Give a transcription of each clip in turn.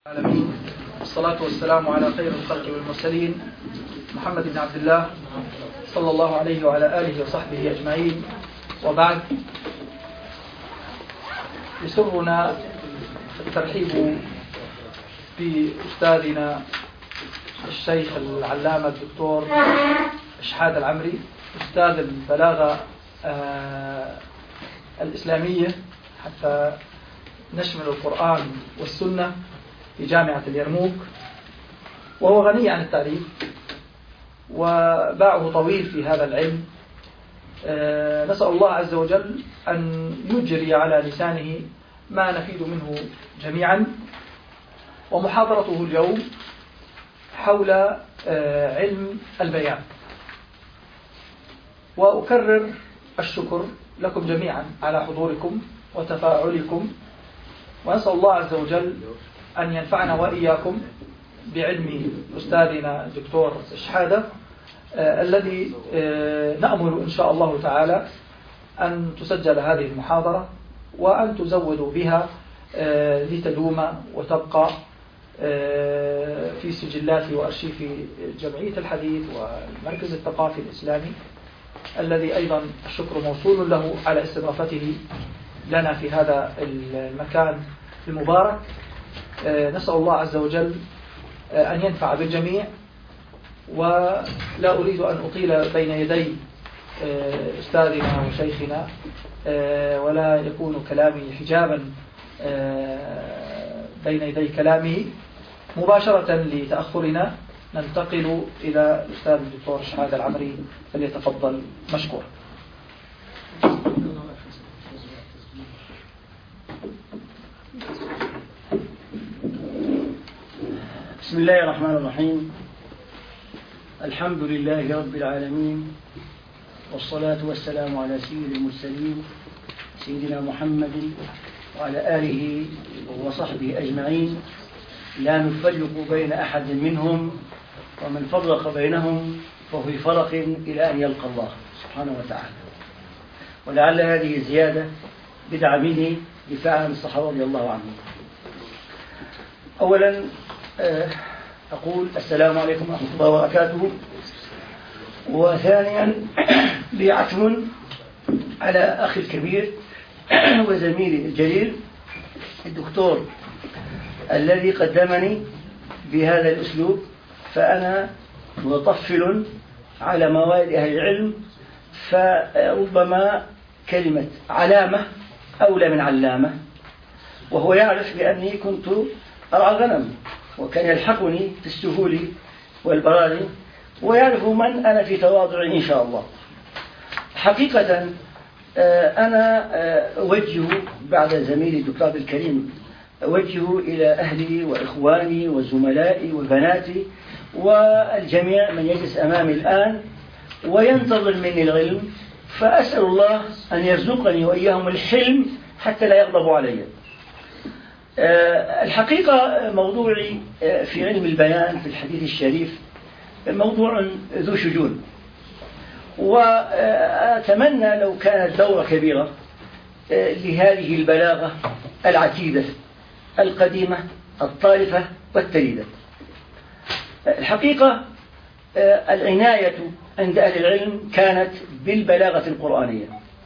العالمين، والصلاة والسلام على خير الخلق والمرسلين محمد بن عبد الله صلى الله عليه وعلى آله وصحبه أجمعين. وبعد، يسرنا الترحيب بأستاذنا الشيخ العلامة الدكتور إشحاد العمري، أستاذ البلاغة الإسلامية حتى نشمل القرآن والسنة في جامعة اليرموك، وهو غني عن التعريف وباعه طويل في هذا العلم. نسأل الله عز وجل أن يجري على لسانه ما نفيد منه جميعا. ومحاضرته اليوم حول علم البيان، وأكرر الشكر لكم جميعا على حضوركم وتفاعلكم، ونسأل الله عز وجل أن ينفعنا وإياكم بعلم أستاذنا الدكتور إشحاد الذي نأمل إن شاء الله تعالى أن تسجل هذه المحاضرة وأن تزودوا بها لتدوم وتبقى في سجلات وأرشيف جمعية الحديث والمركز الثقافي الإسلامي، الذي أيضا الشكر موصول له على استضافته لنا في هذا المكان المبارك. نسأل الله عز وجل أن ينفع بالجميع، ولا أريد أن أطيل بين يدي أستاذنا وشيخنا، ولا يكون كلامي حجابا بين يدي كلامه. مباشرة لتأخرنا ننتقل إلى الأستاذ الدكتور إشحاد العمري، فليتفضل مشكور. بسم الله الرحمن الرحيم. الحمد لله رب العالمين، والصلاة والسلام على سيد المرسلين سيدنا محمد وعلى آله وصحبه أجمعين، لا نفرق بين أحد منهم، ومن فرق بينهم فهو في فرق إلى أن يلقى الله سبحانه وتعالى. ولعل هذه الزيادة بدعة مني دفاعا عن الصحابة رضي الله عنهم. أولا أقول السلام عليكم ورحمة الله وبركاته. وثانيا لي عتم على أخي الكبير وزميلي الجليل الدكتور الذي قدمني بهذا الأسلوب، فأنا متطفل على مواد أهل العلم، فربما كلمة علامة أولى من علامة، وهو يعرف بأني كنت أرعى غنم وكان يلحقني في السهول والبراري، ويعرف من أنا في تواضع إن شاء الله. حقيقة أنا أوجه بعد زميلي الدكتور الكريم، أوجه إلى أهلي وإخواني وزملائي وبناتي والجميع من يجلس أمامي الآن وينتظر مني العلم، فأسأل الله أن يرزقني وإياهم الحلم حتى لا يغضبوا علي. الحقيقة موضوعي في علم البيان في الحديث الشريف موضوع ذو شجون، وأتمنى لو كانت دورة كبيرة لهذه البلاغة العتيدة القديمة الطالفة والتليدة. الحقيقة العناية عند أهل العلم كانت بالبلاغة القرآنية،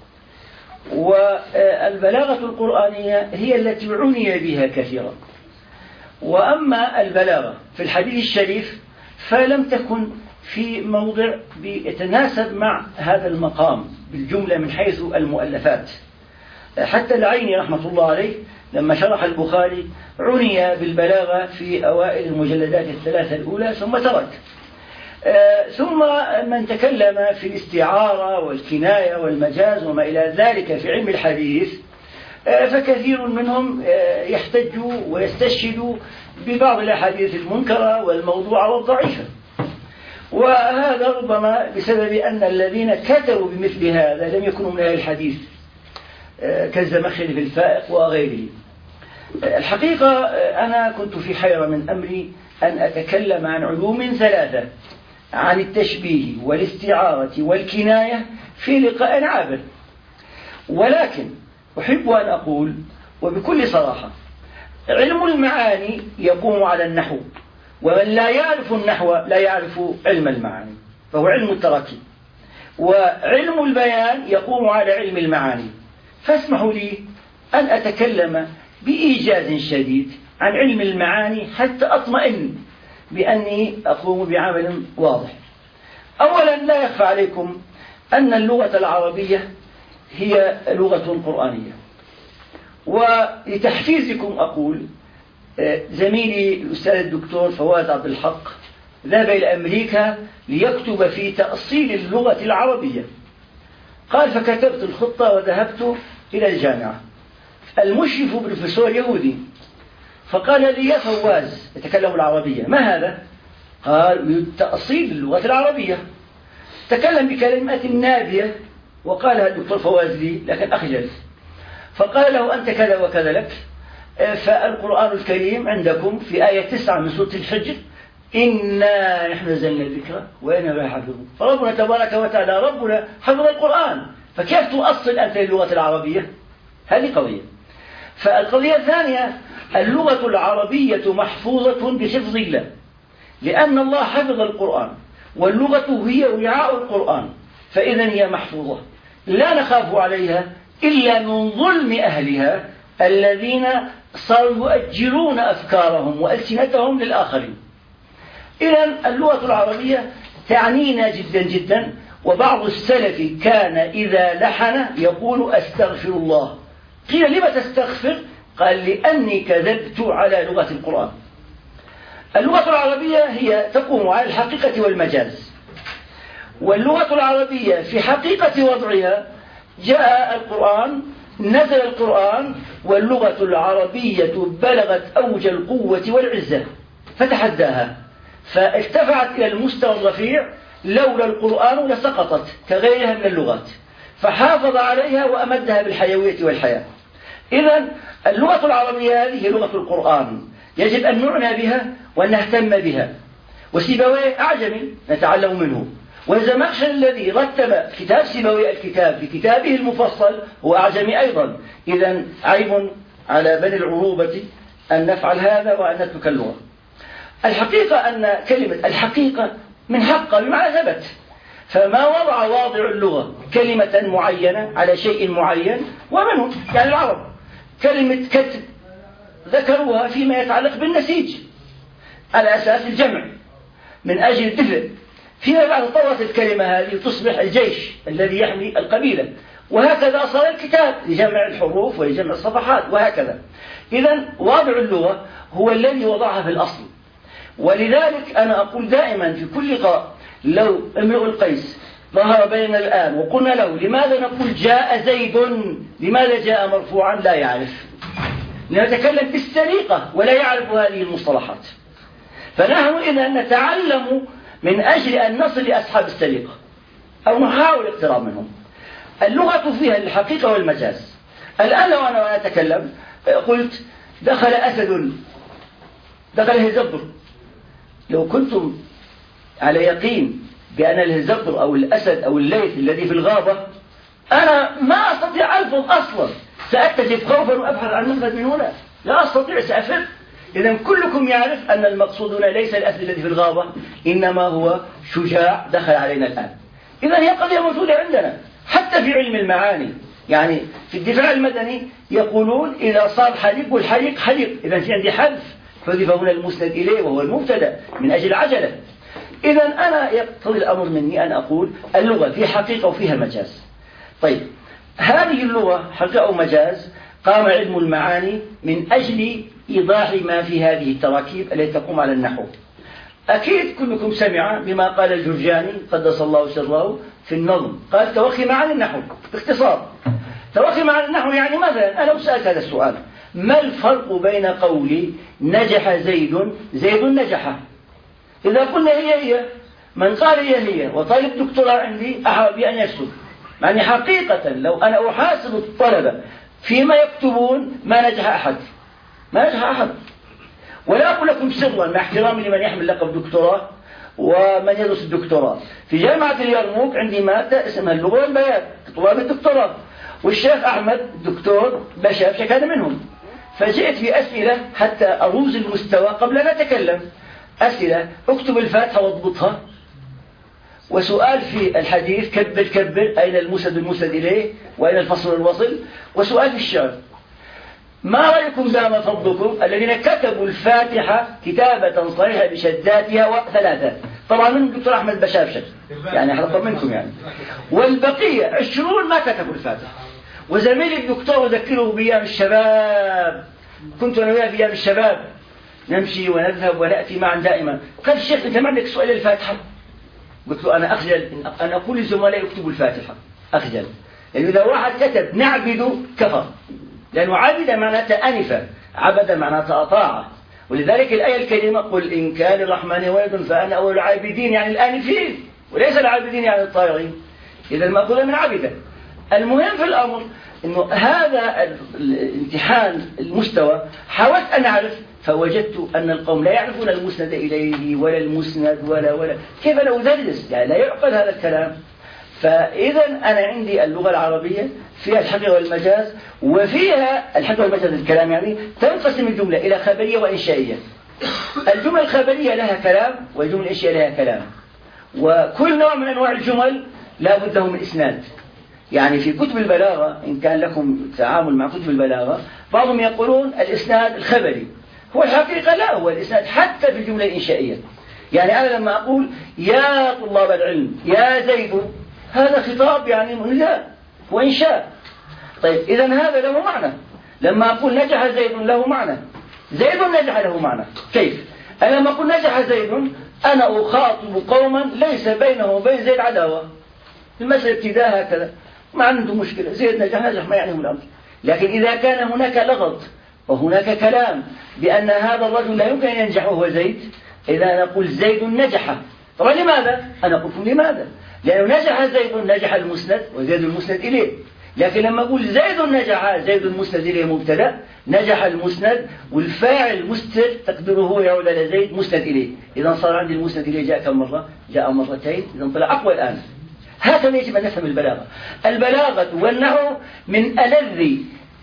والبلاغة القرآنية هي التي عني بها كثيرا. وأما البلاغة في الحديث الشريف فلم تكن في موضع يتناسب مع هذا المقام بالجملة من حيث المؤلفات. حتى العيني رحمة الله عليه لما شرح البخاري عني بالبلاغة في أوائل المجلدات الثلاثة الأولى ثم ترك. ثم من تكلم في الاستعارة والكناية والمجاز وما إلى ذلك في علم الحديث، فكثير منهم يحتج ويستشهد ببعض الأحاديث المنكرة والموضوعة والضعيفة، وهذا ربما بسبب أن الذين كتبوا بمثل هذا لم يكونوا من أهل الحديث كالزمخشري في الفائق وغيره. الحقيقة أنا كنت في حيرة من أمري أن أتكلم عن علوم ثلاثة، عن التشبيه والاستعارة والكناية في لقاء عابر، ولكن أحب أن أقول وبكل صراحة علم المعاني يقوم على النحو، ومن لا يعرف النحو لا يعرف علم المعاني، فهو علم التراكيب. وعلم البيان يقوم على علم المعاني. فاسمحوا لي أن أتكلم بإيجاز شديد عن علم المعاني حتى أطمئن بأني أقوم بعمل واضح. أولا، لا يخفى عليكم أن اللغة العربية هي لغة قرآنية. ولتحفيزكم أقول، زميلي الأستاذ الدكتور فواز عبد الحق ذهب إلى أمريكا ليكتب في تأصيل اللغة العربية. قال: فكتبت الخطة وذهبت إلى الجامعة. المشرف بروفيسور يهودي، فقال لي: يا فواز، يتكلم العربية، ما هذا؟ قال: تأصيل اللغة العربية. تكلم بكلمات نابية وقالها الدكتور فواز لي، لكن أخجل. فقال له: أنت كذا وكذا لك، فالقرآن الكريم عندكم في آية 9 من سورة الحجر: إنا نحن نزلنا الذكر وإنا له حافظون. فربنا تبارك وتعالى ربنا حفظ القرآن، فكيف تؤصل أنت اللغة العربية؟ هذه قضية. فالقضية الثانية، اللغة العربية محفوظة بحفظ الله، لأن الله حفظ القرآن، واللغة هي وعاء القرآن، فإذا هي محفوظة لا نخاف عليها إلا من ظلم أهلها الذين صاروا يؤجرون أفكارهم وألسنتهم للآخرين. إذن اللغة العربية تعنينا جدا جدا. وبعض السلف كان إذا لحن يقول: أستغفر الله. قيل: لما تستغفر؟ قال: لأني كذبت على لغة القرآن. اللغة العربية هي تقوم على الحقيقة والمجاز. واللغة العربية في حقيقة وضعها جاء القرآن، نزل القرآن، واللغة العربية بلغت أوج القوة والعزة فتحداها، فارتفعت إلى المستوى الرفيع. لولا القرآن لسقطت كغيرها من اللغات، فحافظ عليها وأمدها بالحيوية والحياة. إذن اللغة العربية هذه هي لغة القرآن، يجب أن نعنى بها وأن نهتم بها. وسيبويه أعجمي نتعلم منه، والزمخشري الذي رتب كتاب سيبويه الكتاب في كتابه المفصل هو أعجمي أيضا. إذن عيب على بني العروبة أن نفعل هذا وأن نترك اللغة. الحقيقة أن كلمة الحقيقة من حق بمعنى ثبت، فما وضع واضع اللغة كلمة معينة على شيء معين، ومنهم يعني العرب كلمة كتب ذكروها فيما يتعلق بالنسيج على أساس الجمع من أجل الدفء. فيما بعد طورت الكلمة هذه تصبح الجيش الذي يحمي القبيلة، وهكذا صار الكتاب لجمع الحروف ولجمع الصفحات وهكذا. إذن واضع اللغة هو الذي وضعها في الأصل. ولذلك أنا أقول دائما في كل لقاء: لو امرؤ القيس ظهر بيننا الآن وقلنا له لماذا نقول جاء زيد، لماذا جاء مرفوعا، لا يعرف، نتكلم بالسليقة ولا يعرف هذه المصطلحات. فنحن إذا نتعلم من أجل أن نصل لأصحاب السليقة أو نحاول اقتراب منهم. اللغة فيها الحقيقة والمجاز. الآن لو أنا أتكلم قلت: دخل أسد، دخل الهزبر، لو كنتم على يقين بأن الهزبر أو الأسد أو الليث الذي في الغابة، أنا ما أستطيع ألفظ أصلا، سأتجف خوفا وأبحث عن مخرج من هنا، لا أستطيع، سأفر. إذن كلكم يعرف أن المقصود هنا ليس الأسد الذي في الغابة، إنما هو شجاع دخل علينا الآن. إذن هي قضية موجودة عندنا حتى في علم المعاني. يعني في الدفاع المدني يقولون إذا صار حريق والحريق حريق، إذن في عندي حذف، حذف هنا المسند إليه وهو المبتدأ من أجل العجلة. إذن أنا يقتضي الأمر مني أن أقول اللغة في حقيقة وفيها مجاز. طيب، هذه اللغة حقيقة ومجاز قام علم المعاني من أجل إيضاح ما في هذه التراكيب التي تقوم على النحو. أكيد كلكم سمع بما قال الجرجاني قدس الله سره في النظم، قال: توخي معاني النحو باختصار. توخي معاني النحو يعني مثلا أنا سألت هذا السؤال: ما الفرق بين قولي نجح زيد، زيد نجح؟ إذا قلنا هي من قال هي وطالب دكتوراه عندي أحب بأن يكتب، يعني حقيقة لو أنا أحاسب الطلبة فيما يكتبون ما نجح أحد، ما نجح أحد. ولا أقول لكم سرا مع احترامي لمن يحمل لقب دكتوراه ومن يدرس الدكتوراه، في جامعة اليرموك عندي مادة اسمها اللغة والبيان، طلاب الدكتوراه، والشيخ أحمد الدكتور بشاف كان منهم. فجئت بأسئلة حتى أروز المستوى قبل أن أتكلم. أسئلة: اكتب الفاتحة واضبطها. وسؤال في الحديث: كبر كبر، أين المسند المسند إليه وأين الفصل والوصل. وسؤال في الشعر: ما رأيكم دام فضلكم الذين كتبوا الفاتحة كتابة صحيحة بشداتها وثلاثة. طبعا من الدكتور أحمد بشافشة يعني حلقة منكم يعني. والبقية 20 ما كتبوا الفاتحة. وزميلي الدكتور ذكره بأيام الشباب، كنت أنا وياه في أيام الشباب نمشي ونذهب ونأتي معا دائما. قال: الشيخ أنت ما عندك سؤال الفاتحة؟ قلت له: أنا أخجل أن أقول للزملاء يكتبوا الفاتحة، أخجل. لأنه إذا واحد كتب نعبد كفر، لأنه عبد معناتها أنف، عبد معناتها أطاع. ولذلك الآية الكريمة: قل إن كان الرحمن ولد فأنا أول العابدين، يعني الآنفين، وليس العابدين يعني الطائعين. إذا المأخوذ من عبده. المهم في الأمر أنه هذا الامتحان المستوى حاولت أن أعرف، فوجدت أن القوم لا يعرفون المسند إليه ولا المسند ولا كيف لو درس، يعني لا يعقل هذا الكلام. فإذا أنا عندي اللغة العربية فيها الحقيقة والمجاز، وفيها الحقيقة والمجاز الكلام يعني تنقسم الجملة إلى خبرية وإنشائية. الجمل الخبرية لها كلام والجمل الإنشائية لها كلام. وكل نوع من أنواع الجمل لا بد له من إسناد. يعني في كتب البلاغة، إن كان لكم تعامل مع كتب البلاغة، بعضهم يقولون الإسناد الخبري. هو الحقيقة لا، هو الإسناد حتى في الجملة الإنشائية. يعني أنا لما أقول يا طلاب العلم يا زيد، هذا خطاب يعني نداء وإنشاء. طيب إذا هذا له معنى. لما أقول نجح زيد له معنى، زيد نجح له معنى. كيف؟ أنا لما أقول نجح زيد أنا أخاطب قوما ليس بينه وبين زيد عداوة، المسألة ابتداء هكذا، ما عنده مشكلة، زيد نجح ما يعنيه الأمر. لكن إذا كان هناك لغط وهناك كلام بأن هذا الرجل لا يمكن أن ينجح وهو زيد، إذا نقول زيد نجح. طبعا لماذا؟ أنا قلت لماذا؟ لأنه نجح زيد، نجح المسند وزيد المسند إليه. لكن لما أقول زيد نجح، زيد المسند إليه مبتدأ، نجح المسند والفاعل مستر تقدره يعود على زيد مسند إليه. إذا صار عندي المسند إليه جاء كم مرة؟ جاء مرتين، إذا طلع أقوى الآن. هكذا يجب أن نفهم البلاغة. البلاغة والنحو من ألذ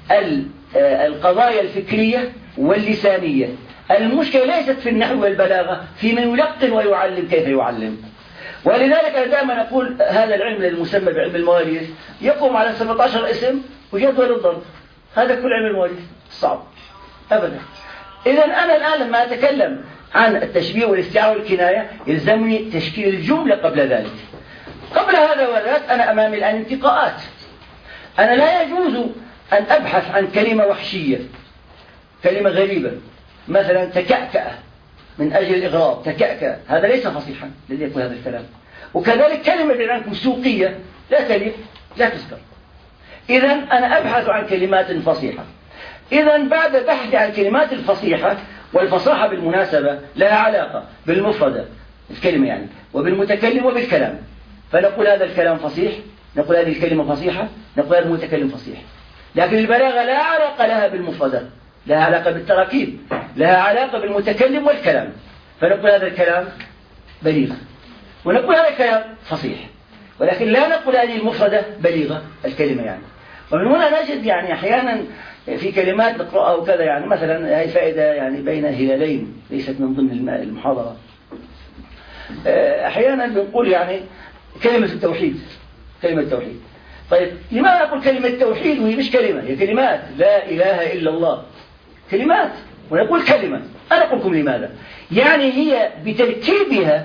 القضايا الفكرية واللسانية. المشكلة ليست في النحو والبلاغة، في من يلقن ويعلم كيف يعلم. ولذلك أنا دائما أقول هذا العلم المسمى بعلم المواريث يقوم على 17 اسم وجدول الضرب. هذا كل علم المواريث صعب أبدا. إذا أنا الآن لما أتكلم عن التشبيه والاستعارة والكناية يلزمني تشكيل الجملة قبل ذلك. قبل هذا وذاك أنا أمامي الآن انتقاءات. أنا لا يجوز أن أبحث عن كلمة وحشية، كلمة غريبة، مثلا تكأكأ من أجل الإغراب، تكأكأ، هذا ليس فصيحا الذي يقول هذا الكلام. وكذلك كلمة عندكم سوقية لا تليق لا تذكر. إذا أنا أبحث عن كلمات فصيحة. إذا بعد بحث عن كلمات الفصيحة، والفصاحة بالمناسبة لها علاقة بالمفردة الكلمة يعني وبالمتكلم وبالكلام، فنقول هذا الكلام فصيح، نقول هذه الكلمة فصيحة، نقول هذا المتكلم فصيح. لكن البلاغة لا علاقة لها بالمفردة، لها علاقة بالتراكيب، لها علاقة بالمتكلم والكلام، فنقول هذا الكلام بليغ ونقول هذا الكلام فصيح. ولكن لا نقول هذه المفردة بليغة الكلمة يعني. ومن هنا نجد يعني أحيانا في كلمات نقرأها وكذا، يعني مثلا هذه فائدة يعني بين هلالين ليست من ضمن المحاضرة. أحيانا بنقول يعني كلمة التوحيد، كلمة التوحيد. طيب لماذا نقول كلمة التوحيد وهي مش كلمة؟ هي كلمات، لا إله إلا الله كلمات، ونقول كلمة. أنا أقول لكم لماذا. يعني هي بتركيبها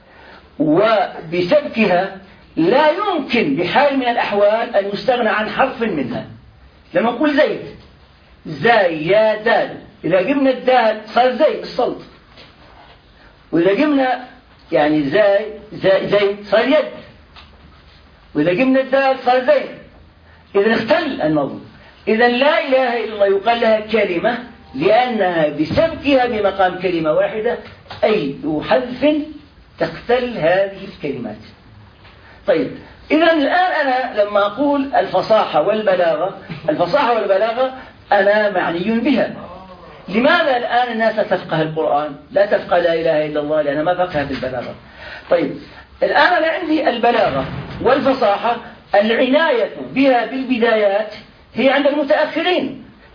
وبسبكها لا يمكن بحال من الأحوال أن يستغنى عن حرف منها. لما نقول زيد، زاي يا دال، إذا جبنا الدال صار زي الصلت، وإذا جبنا يعني زي صار يد، وإذا جبنا الدال صار زي. إذا اختل النظم. إذا لا إله إلا الله يقال لها كلمة لأنها بسبكها بمقام كلمة واحدة، أي حذف تختل هذه الكلمات. طيب إذا الآن أنا لما أقول الفصاحة والبلاغة، الفصاحة والبلاغة أنا معني بها. لماذا الآن الناس تفقه القرآن لا تفقه لا إله إلا الله؟ لأنها ما فقهت البلاغة. طيب الآن أنا عندي البلاغة والفصاحة العناية بها بالبدايات هي عند المتأخرين.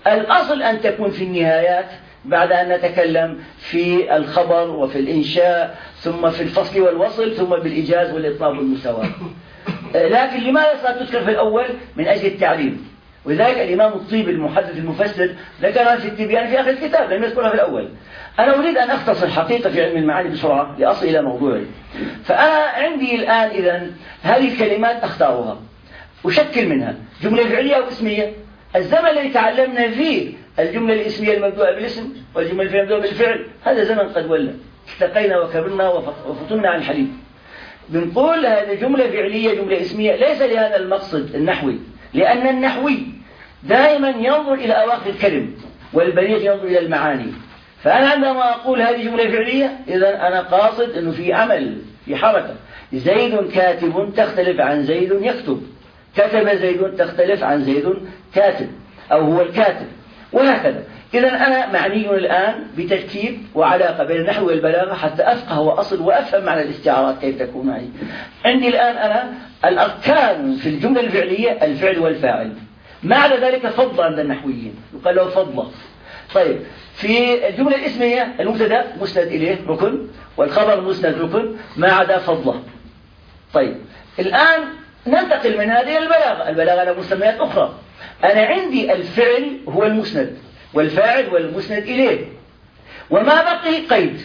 الأصل أن تكون في النهايات بعد أن نتكلم في الخبر وفي الإنشاء ثم في الفصل والوصل ثم بالإيجاز والإطناب والمساواة. لكن لماذا ستذكر في الأول؟ من أجل التعليم. ولذلك الإمام الطيبي المحدث المفسر ذكرها في التبيان في آخر الكتاب، لم يذكرها في الأول. أنا أريد أن أختصر حقيقة في علم المعاني بسرعة لأصل إلى موضوعي. فأنا عندي الآن إذن هذه الكلمات أختارها، أشكل منها جملة فعلية واسمية. الزمن الذي تعلمنا فيه الجملة الاسمية المبدوءة بالاسم والجملة الفعلية المبدوءة بالفعل، هذا زمن قد ولى، التقينا وكبرنا وفطنا عن الحليب. بنقول هذه جملة فعلية جملة اسمية ليس لهذا المقصد النحوي، لأن النحوي دائما ينظر إلى أواخر الكلم والبليغ ينظر إلى المعاني. فأنا عندما أقول هذه جملة فعلية إذا أنا قاصد أنه في عمل في حركة. زيد كاتب تختلف عن زيد يكتب، كتب زيد تختلف عن زيد كاتب أو هو الكاتب، وهكذا. إذا أنا معني الآن بتركيب وعلاقة بين النحو والبلاغة حتى أفقه وأصل وأفهم معنى الاستعارات كيف تكون معي. عندي الآن أنا الأركان في الجملة الفعلية الفعل والفاعل، ما عدا ذلك فضل عند النحويين يقال له فضله. طيب في الجملة الاسمية المبتدأ مسند إليه ركن والخبر مسند ركن ما عدا فضله. طيب الآن ننتقل من هذه البلاغة. البلاغة لها مسميات أخرى. أنا عندي الفعل هو المسند والفاعل والمسند إليه، وما بقي قيد.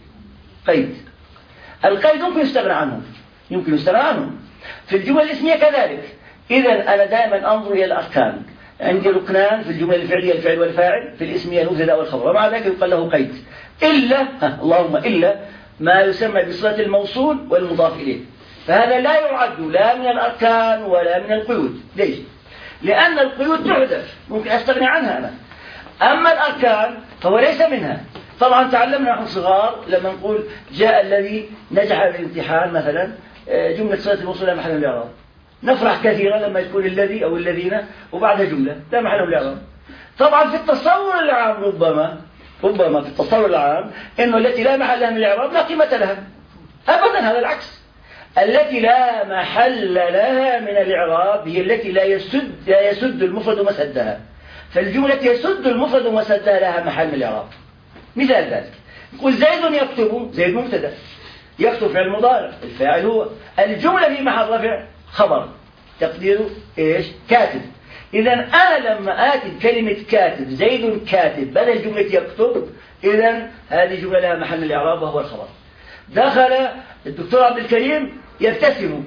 القيد يمكن يستغنى عنه، في الجمل الاسمية كذلك. إذا أنا دائما أنظر إلى الأركان. عندي ركنان في الجملة الفعلية الفعل والفاعل، في الاسمية المبتدأ والخبر، ومع ذلك يقال له قيد إلا اللهم إلا ما يسمى بصلة الموصول والمضاف إليه، فهذا لا يعد لا من الأركان ولا من القيود. ليش؟ لأن القيود تحذف ممكن أستغني عنها أنا، أما الأركان فهو ليس منها. طبعا تعلمنا نحن صغار لما نقول جاء الذي نجح بالامتحان مثلا، جملة صلة الموصول لا محل من الإعراب، نفرح كثيرا لما يكون الذي أو الذين وبعدها جملة لا محل من الإعراب. طبعا في التصور العام ربما في التصور العام إنه التي لا محل لها من الإعراب لا قيمة لها أبدا. هذا العكس، التي لا محل لها من الإعراب هي التي لا يسد المفرد مسدها. فالجملة يسد المفرد مسدها لها محل من الإعراب. مثال ذلك يقول زيد يكتب، زيد مبتدأ، يكتب فعل مضارع، الفاعل هو، الجملة في محل رفع خبر تقديره إيش؟ كاتب. إذا أنا لما آتي كلمة كاتب، زيد كاتب بدل جملة يكتب، إذا هذه جملة لها محل من الإعراب وهو الخبر. دخل الدكتور عبد الكريم يبتسم،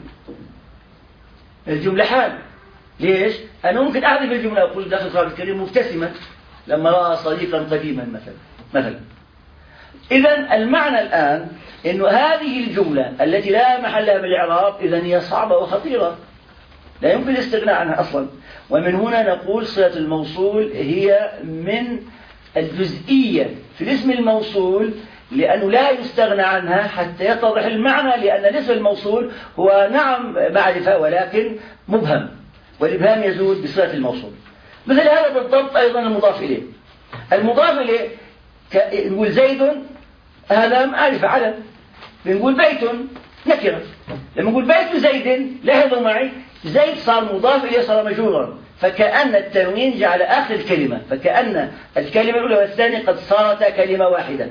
الجملة حال. ليش؟ أنا ممكن أحذف الجملة أقول دخل عبد الكريم مبتسما لما رأى صديقا قديما مثلا. إذا المعنى الآن إنه هذه الجملة التي لا محل لها من الإعراب إذا هي صعبة وخطيرة لا يمكن الاستغناء عنها أصلا. ومن هنا نقول صلة الموصول هي من الجزئية في الاسم الموصول، لأنه لا يستغنى عنها حتى يتضح المعنى، لأن الاسم الموصول هو نعم معرفة ولكن مبهم، والإبهام يزول بصلة الموصول. مثل هذا بالضبط أيضا المضاف إليه. المضاف إليه نقول زيد هذا معرفة علم، بنقول بيت نكرة. لما نقول بيت زيد لاحظوا معي زيد صار مضاف إليه صار مجرورا، فكأن التنوين جعل آخر الكلمة، فكأن الكلمة الأولى والثانية قد صارتا كلمة واحدة.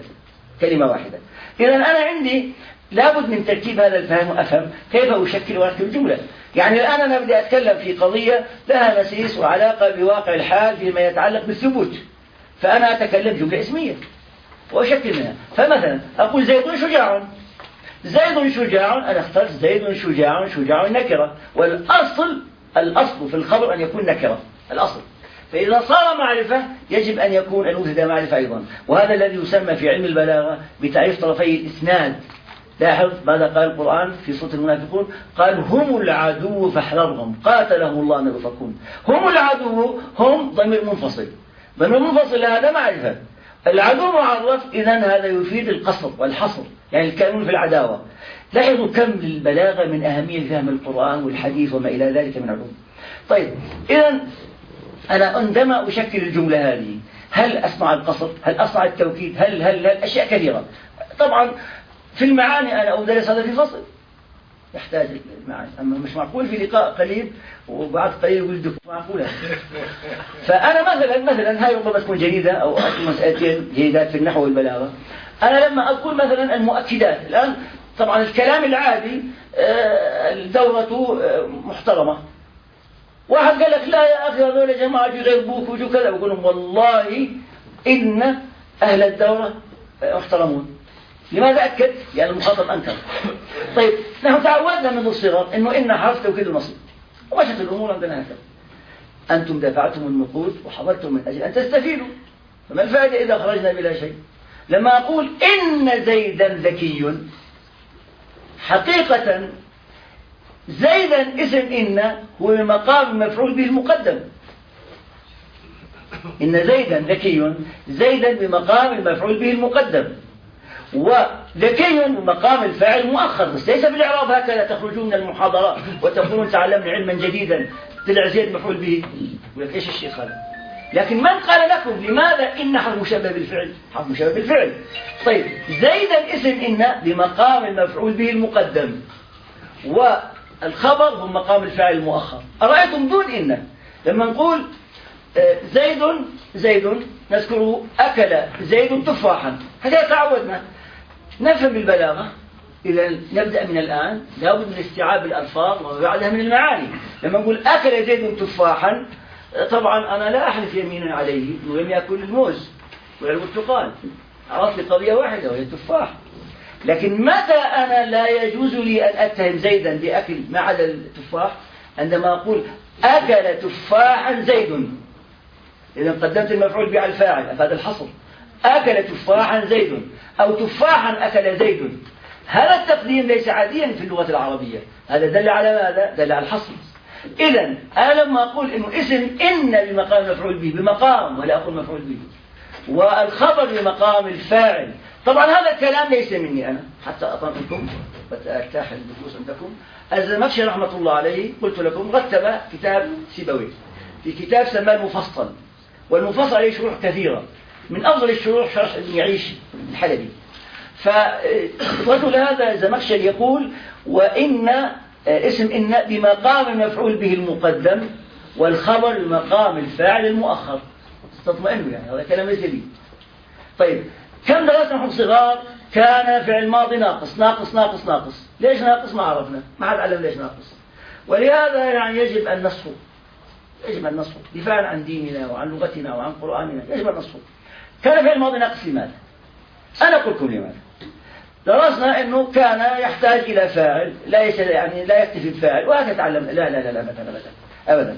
إذا أنا عندي لابد من تركيب هذا الفهم وأفهم كيف أشكل وأركب الجملة. يعني الآن أنا بدي أتكلم في قضية لها مسيس وعلاقة بواقع الحال فيما يتعلق بالثبوت، فأنا أتكلم جملة اسمية وأشكل منها. فمثلا أقول زيد شجاع، أنا اخترت زيد شجاع نكرة، والأصل في الخبر أن يكون نكرة الأصل. فإذا صار معرفة يجب أن يكون المبتدأ معرفة أيضا، وهذا الذي يسمى في علم البلاغة بتعريف طرفي الإسناد. لاحظ ماذا قال القرآن في سورة المنافقون؟ قال هم العدو فاحذرهم قاتلهم الله أن يؤفكون. هم العدو، هم ضمير منفصل هذا معرفة، العدو معرف، إذن هذا يفيد القصر والحصر، يعني الكامل في العداوة. لاحظوا كم للبلاغة من أهمية فهم القرآن والحديث وما إلى ذلك من علوم. طيب إذن أنا عندما أشكل الجملة هذه هل أصنع القصر؟ هل أصنع التوكيد؟ هل أشياء كثيرة. طبعا في المعاني أنا أدرس هذا في فصل، يحتاج معي، أما مش معقول في لقاء قليل وبعد قليل يقول دك، معقولة. فأنا مثلا هاي ربما تكون جديدة أو مسألتين جيدات في النحو والبلاغة. أنا لما أقول مثلا المؤكدات، الآن طبعا الكلام العادي الدورة محترمة، واحد قال لك لا يا أخي هذول يا جماعة يغيبوك وجو كذا، بقول لهم والله إن أهل الدورة محترمون. لماذا أكد؟ يعني المخاطب أنكر. طيب نحن تعودنا من الصغر إنه إن حرف توكيد النصب، ومشت الأمور عندنا هكذا. أنتم دفعتم النقود وحضرتم من أجل أن تستفيدوا، فما الفائدة إذا خرجنا بلا شيء؟ لما أقول إن زيدا ذكي، حقيقة زيدا اسم إن هو بمقام المفعول به المقدم. إن زيدا ذكي، زيدا بمقام المفعول به المقدم، وذكي بمقام الفاعل المؤخر، بس ليس بالإعراب هكذا تخرجون من المحاضرات وتقولون تعلمنا علما جديدا طلع زيد مفعول به، يقول لك إيش الشيخ هذا؟ لكن من قال لكم لماذا إن حرف مشبه بالفعل؟ حرف مشبه بالفعل. طيب زيدا اسم إن بمقام المفعول به المقدم، والخبر هو مقام الفاعل المؤخر. أرأيتم دون إن لما نقول زيد نذكره أكل زيد تفاحا، هكذا تعودنا نفهم البلاغة. إذا نبدأ من الآن لابد من استيعاب الألفاظ وما بعدها من المعاني. لما نقول أكل زيد تفاحا، طبعا أنا لا أحلف يمينا عليه إنه لم يأكل الموز ولا البرتقال، عرفت لي قضية واحدة وهي التفاح. لكن متى أنا لا يجوز لي أن أتهم زيدا بأكل ما عدا التفاح؟ عندما أقول أكل تفاحا زيد، إذا قدمت المفعول به على الفاعل أفاد الحصر. أكل تفاحا زيد أو تفاحا أكل زيد، هذا التقديم ليس عاديا في اللغة العربية. هذا دل على ماذا؟ دل على الحصر. إذن أنا لما أقول إنه اسم إن بمقام المفعول به، بمقام ولا أقول مفعول به، والخبر بمقام الفاعل، طبعا هذا الكلام ليس مني أنا حتى أطمئنكم وترتاح النفوس عندكم. الزمخشري رحمة الله عليه قلت لكم رتب كتاب سيبويه في كتاب سماه المفصل، والمفصل عليه شروح كثيرة، من أفضل الشروح شرح ابن يعيش الحلبي. فرجل هذا الزمخشري يقول وإن اسم إن بمقام المفعول به المقدم، والخبر بمقام الفاعل المؤخر. تطمئنوا يعني هذا كلام ليس لي. طيب كم درسنا نحن صغار كان فعل ماضي ناقص ناقص ناقص ناقص، ليش ناقص ما عرفنا، ما حد علم ليش ناقص. ولهذا يعني يجب أن نصفه، يجب أن نصفه دفاعا عن ديننا وعن لغتنا وعن قرآننا، يجب أن نصفه. كان فعل ماضي ناقص لماذا؟ أنا أقول لكم لماذا. درسنا أنه كان يحتاج إلى فاعل، يعني لا يكتفي بفاعل، وهذا تعلمنا. لا لا لا لا أبدا أبدا.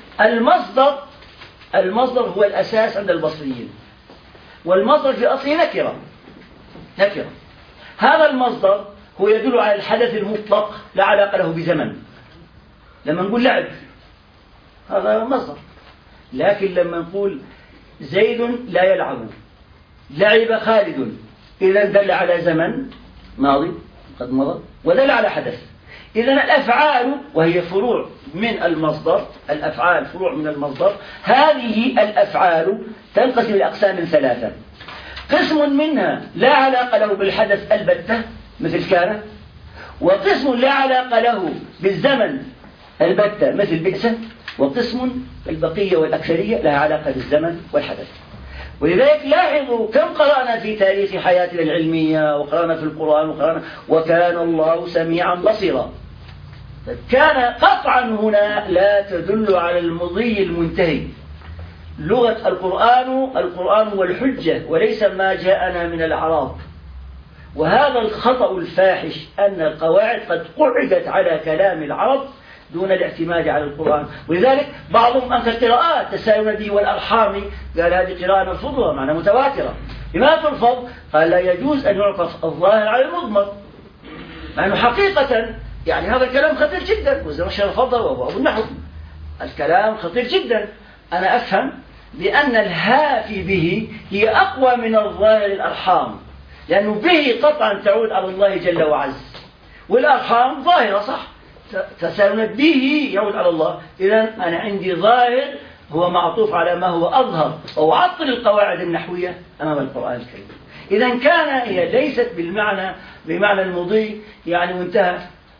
المصدر هو الأساس عند البصريين، والمصدر في أصله نكرة. هذا المصدر هو يدل على الحدث المطلق لا علاقة له بزمن. لما نقول لعب هذا مصدر، لكن لما نقول زيد لا يلعب، لعب خالد، إذا دل على زمن ماضي قد مضى ودل على حدث. إذا الأفعال وهي فروع من المصدر، الأفعال فروع من المصدر، هذه الأفعال تنقسم إلى أقسام ثلاثة. قسم منها لا علاقة له بالحدث البتة مثل كان، وقسم لا علاقة له بالزمن البتة مثل بئس، وقسم البقية والأكثرية لها علاقة بالزمن والحدث. ولذلك لاحظوا كم قرأنا في تاريخ حياتنا العلمية، وقرأنا في القرآن، وكان الله سميعا بصيرا. كان قطعا هنا لا تدل على المضي المنتهي. لغة القرآن والحجة وليس ما جاءنا من الأعراب. وهذا الخطأ الفاحش أن القواعد قد قعدت على كلام العرب دون الاعتماد على القرآن. ولذلك بعضهم أنكر قراءات تساوي به والأرحام، قال هذه قراءة نرفضها معنى متواترة. لماذا ترفض؟ قال لا يجوز أن يعطف الظاهر على المضمر، مع أنه حقيقة يعني هذا الكلام خطير جدا. والزمخشري رفضه وهو أبو النحو. الكلام خطير جدا. أنا أفهم بأن الهاء في به هي أقوى من الظاهر الأرحام، لأنه به قطعا تعود على الله جل وعز، والأرحام ظاهرة صح تساوي به يعود على الله. إذا أنا عندي ظاهر هو معطوف على ما هو أظهر، وأعطل القواعد النحوية أمام القرآن الكريم. إذا كان هي ليست بمعنى المضي يعني وانتهى.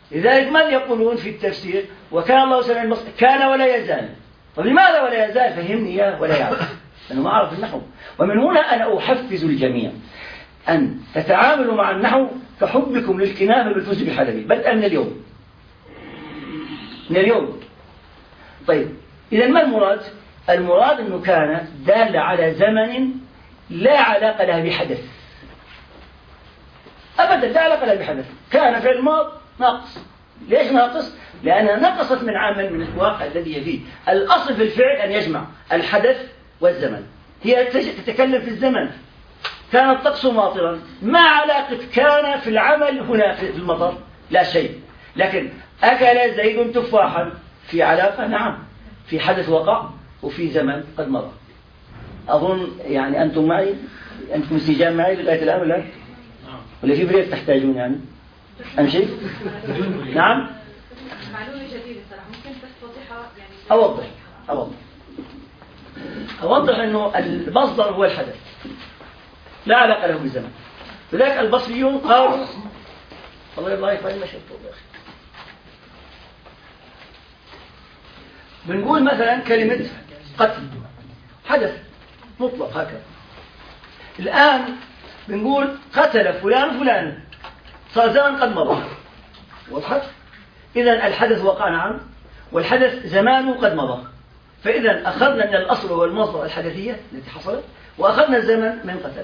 لذلك من يقولون في التفسير وكان الله سميعا بصيرا كان ولا يزال. طب لماذا ولا يزال؟ فهمني إياه ولا يعرف، أنا ما أعرف النحو. ومن هنا أنا أحفز الجميع أن تتعاملوا مع النحو كحبكم للكنافة بالفوز بحلبي بدءا من اليوم. من اليوم. طيب إذا ما المراد؟ المراد أنه كان دال على زمن لا علاقة لها بحدث أبدا، لا علاقة لها بحدث. كان في الماضي ناقص. ليش ناقص؟ لأنها نقصت من عمل من الواقع الذي هي فيه. الأصل في الفعل أن يجمع الحدث والزمن. هي تتكلم في الزمن. كان الطقس ماطرا، ما علاقة كان في العمل هنا في المطر؟ لا شيء. لكن أكل زيد تفاحا، في علاقة؟ نعم، في حدث وقع وفي زمن قد مضى. أظن يعني أنتم معي، أنتم انسجام معي لغاية الآن ولا؟ ولا في بريك تحتاجون يعني؟ أمشي؟ نعم؟ معلومة جديدة صراحة، ممكن بس توضيحها يعني. أوضح أنه المصدر هو الحدث، لا علاقة له بالزمن. لذلك البصريون قالوا الله يفعل ما شئت يا أخي. بنقول مثلا كلمة قتل حدث مطلق هكذا. الآن بنقول قتل فلان فلان، صار زمن قد مضى. وضحت؟ إذن الحدث وقع نعم، والحدث زمانه قد مضى. فإذا أخذنا من الأصل هو المصدر الحدثية التي حصلت، وأخذنا الزمن من قتل.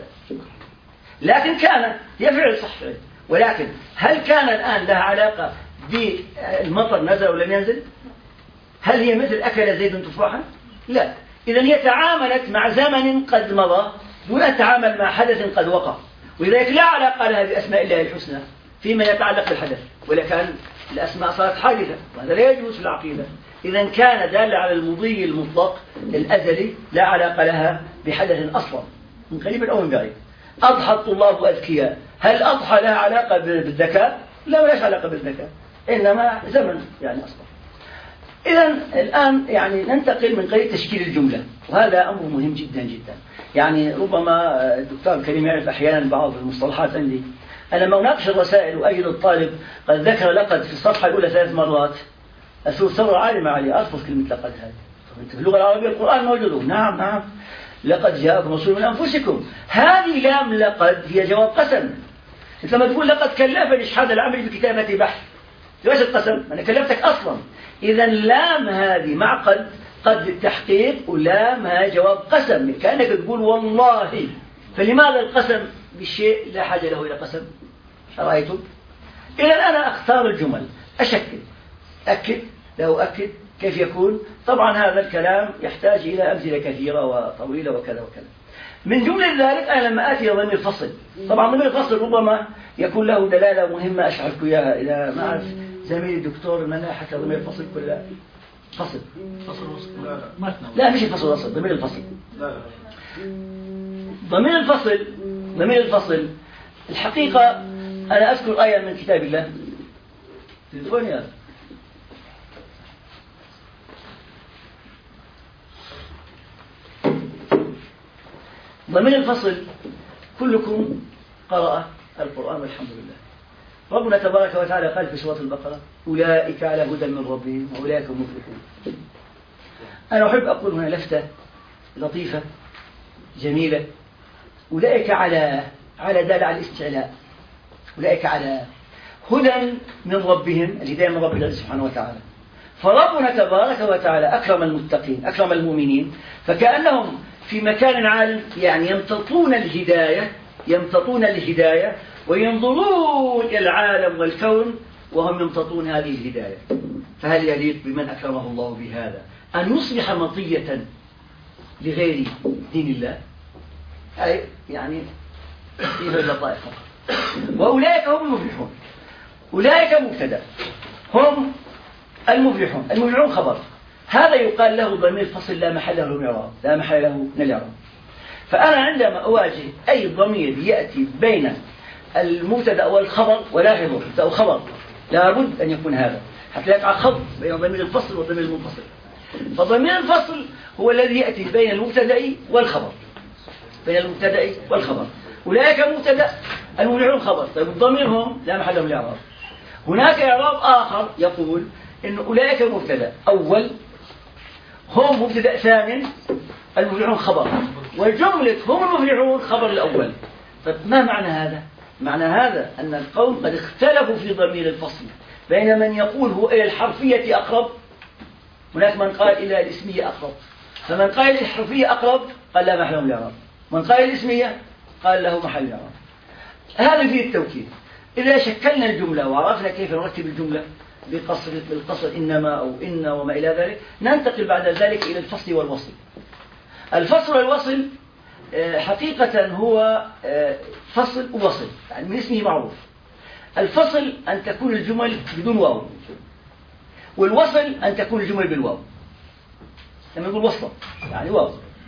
لكن كان يفعل صح فعل، ولكن هل كان الآن لها علاقة بالمطر نزل ولم ينزل؟ هل هي مثل أكل زيد تفاحا؟ لا. إذن هي تعاملت مع زمن قد مضى دون أن تتعامل مع حدث قد وقع، ولذلك لا علاقة لها بأسماء الله الحسنى فيما يتعلق بالحدث، ولكن الأسماء صارت حادثة، وهذا لا يجوز في العقيدة. إذن كان دال على المضي المطلق الأزلي، لا علاقة لها بحدث أصلا من قريب أو من بعيد. أضحى الطلاب أذكياء، هل أضحى لها علاقة بالذكاء؟ لا، ملاش علاقة بالذكاء، إنما زمن يعني أصلا. إذن الآن يعني ننتقل من قضية تشكيل الجملة، وهذا أمر مهم جدا جدا. يعني ربما الدكتور الكريم يعرف أحيانا بعض المصطلحات عندي. أنا لما أناقش الرسائل وأجد الطالب قد ذكر لقد في الصفحة الأولى 3 مرات، أسوء ثورة عالمة عليه، أرفض كلمة لقد هذه. في اللغة العربية القرآن موجود، نعم لقد جاءكم رسول من أنفسكم. هذه لام لقد هي جواب قسم. أنت لما تقول لقد كلفني إشحاد العمل بكتابة بحث، ليش القسم؟ أنا كلفتك أصلا. إذا لام هذه مع قد التحقيق، ولام هذا جواب قسم، كأنك تقول والله. فلماذا القسم بالشيء لا حاجة له إلى قسم؟ رأيتم؟ إذا أنا أختار الجمل، أشكل، أكد، له أكد، كيف يكون؟ طبعا هذا الكلام يحتاج إلى أمثلة كثيرة وطويلة وكذا وكذا. من جملة ذلك أنا لما آتي ضمير فصل، طبعا ضمير الفصل ربما يكون له دلالة مهمة أشعرك إياها إذا ما أعرف زميلي الدكتور منى حكى ضمير الفصل ولا فصل وصل لا مش الفصل وصل، ضمير الفصل. ضمير الفصل الحقيقة أنا أذكر آية من كتاب الله. تلفوني هذا ضمير الفصل. كلكم قرأ القرآن والحمد لله. ربنا تبارك وتعالى قال في سورة البقرة أولئك على هدى من ربهم وأولئك هم مفلحون. أنا أحب أقول هنا لفتة لطيفة جميلة. أولئك على دال على الاستعلاء. أولئك على هدى من ربهم، الهداية من رب الله سبحانه وتعالى. فربنا تبارك وتعالى أكرم المتقين، أكرم المؤمنين، فكأنهم في مكان عال، يعني يمتطون الهداية وينظرون إلى العالم والكون وهم يمتطون هذه الهداية. فهل يليق بمن أكرمه الله بهذا أن يصبح مطية لغير دين الله؟ أي يعني في هذا اللطائف. وأولئك هم المفلحون. أولئك مبتدأ، هم المفلحون خبر. هذا يقال له ضمير فصل لا محل له من الإعراب، لا محل له من الإعراب. فأنا عندما أواجه أي ضمير يأتي بين المبتدأ والخبر ولا غيره أو خبر، لابد أن يكون هذا حتى يقع خط بين ضمير الفصل وضمير المنفصل. فضمير الفصل هو الذي يأتي بين المبتدأ والخبر، أولئك مبتدأ، المفلحون خبر. طيب الضمير هم لا محل له من الإعراب. هناك إعراب آخر يقول إن أولئك مبتدأ أول، هم مبتدأ ثاني، المفلحون خبر، والجملة هم المفلحون خبر الأول. طيب ما معنى هذا؟ معنى هذا أن القوم قد اختلفوا في ضمير الفصل بين من يقول هو إلى الحرفية أقرب، هناك من قال إلى الاسمية أقرب، فمن قال إلى الحرفية أقرب قال لا محل له الإعراب، من قال الاسمية قال له محل الإعراب. هذا فيه التوكيد. إذا شكلنا الجملة وعرفنا كيف نرتب الجملة بالقصر إنما أو إن وما إلى ذلك، ننتقل بعد ذلك إلى الفصل والوصل. الفصل والوصل حقيقة هو فصل ووصل، يعني من اسمه معروف. الفصل أن تكون الجمل بدون واو، والوصل أن تكون الجمل بالواو، لما نقول وصل يعني واو.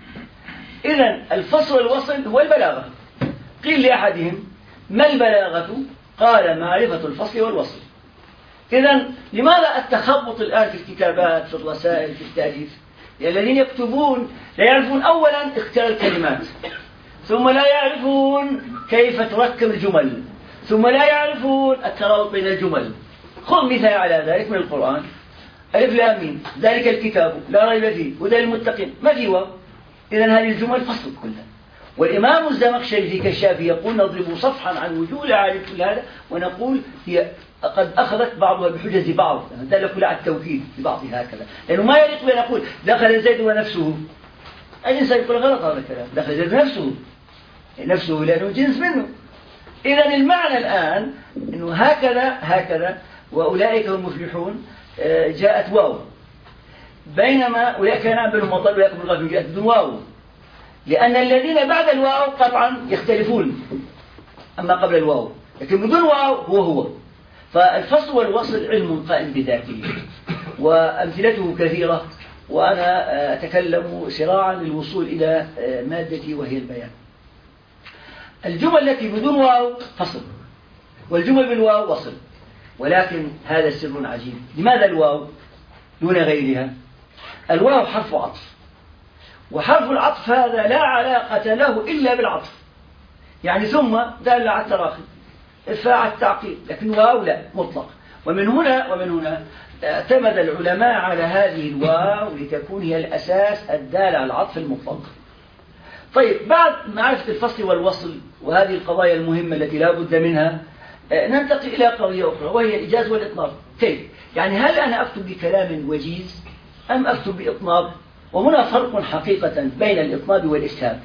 إذن الفصل والوصل هو البلاغة. قيل لأحدهم ما البلاغة؟ قال معرفة الفصل والوصل. إذن لماذا التخبط الآن في الكتابات، في الرسائل، في التأليف؟ الذين يكتبون لا يعرفون أولا اختيار الكلمات، ثم لا يعرفون كيف تركب الجمل، ثم لا يعرفون الترابط بين الجمل. خذ مثال على ذلك من القرآن: ألف لام ميم ذلك الكتاب لا ريب فيه هدى للمتقين، ما في واو. إذن هذه الجمل فصل كلها. والإمام الزمخشري في كشاف يقول: نضرب صفحا عن وجوه العالم كل هذا ونقول هي قد أخذت بعضها بحجز بعض، دل كل على التوكيد ببعضها هكذا، لأنه ما يليق بأن نقول دخل زيد ونفسه. أي إنسان يقول غلط هذا الكلام، دخل زيد نفسه لأنه جنس منه. إذن المعنى الآن أنه هكذا وأولئك هم المفلحون جاءت واو، بينما أولئك كان عبدهم وضل أولئك هم الغافلون جاءت بدون واو، لأن الذين بعد الواو قطعا يختلفون أما قبل الواو، لكن بدون واو هو. فالفصل والوصل علم قائم بذاته وأمثلته كثيرة، وأنا أتكلم سراعا للوصول إلى مادتي وهي البيان. الجمل التي بدون واو فصل، والجمل بالواو وصل، ولكن هذا سر عجيب. لماذا الواو دون غيرها؟ الواو حرف عطف، وحرف العطف هذا لا علاقة له إلا بالعطف، يعني ثم دال على التراخي، إفاعة التعقيب، لكن واو لا مطلق. ومن هنا اعتمد العلماء على هذه الواو لتكون هي الأساس الدال على العطف المطلق. طيب، بعد معرفة الفصل والوصل وهذه القضايا المهمة التي لا بد منها، ننتقل إلى قضية أخرى وهي الإيجاز والإطناب. كيف؟ يعني هل أنا أكتب بكلام وجيز أم أكتب بإطناب؟ وهنا فرق حقيقة بين الإطناب والإسهاب.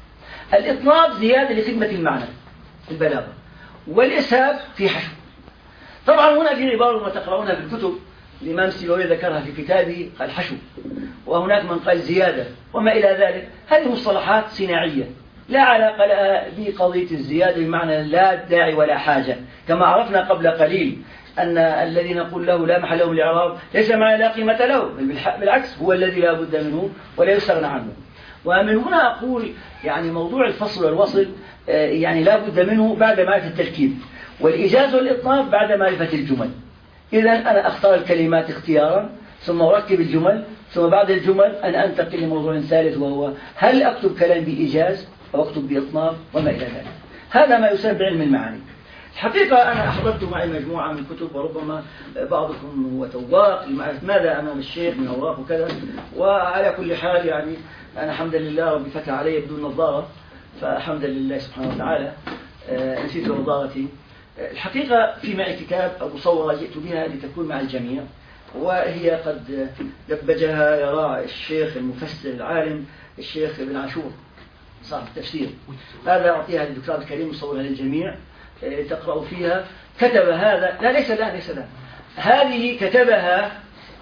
الإطناب زيادة لخدمة المعنى في البلاغة، والإسهاب في حشو. طبعا هنا في عبارة ما تقرؤونها في الكتب، الإمام سيبويه ذكرها في كتابه الحشو، وهناك من قال زيادة وما إلى ذلك. هذه مصطلحات صناعية لا علاقة لها بقضية الزيادة بمعنى لا داعي ولا حاجة، كما عرفنا قبل قليل أن الذي نقول له لا محل له من الإعراب ليس معنى لا قيمة له، بالعكس هو الذي لا بد منه ولا يستغنى عنه. ومن هنا أقول يعني موضوع الفصل والوصل يعني لا بد منه بعد معرفة التركيب، والإيجاز والإطناب بعد معرفة الجمل. إذن أنا أختار الكلمات اختيارا، ثم أركب الجمل، ثم بعد الجمل أنا أنتقل لموضوع ثالث، وهو هل أكتب كلام بإيجاز أو أكتب بإطناب وما إلى ذلك. هذا ما يسمى بعلم المعاني. الحقيقة أنا أحضرت معي مجموعة من الكتب، وربما بعضكم هو توقع لمعرفة ماذا أمام الشيخ من أوراق وكذا. وعلى كل حال يعني أنا الحمد لله ربي فتح علي بدون نظارة، فالحمد لله سبحانه وتعالى نسيت نظارتي. الحقيقة في معي كتاب أو مصورة جئت بها لتكون مع الجميع، وهي قد دبجها يراعي الشيخ المفسر العالم الشيخ ابن عاشور صاحب التفسير. هذا أعطيها للدكتور الكريم مصورها للجميع تقرأوا فيها. كتب هذا، لا ليس لا هذه كتبها،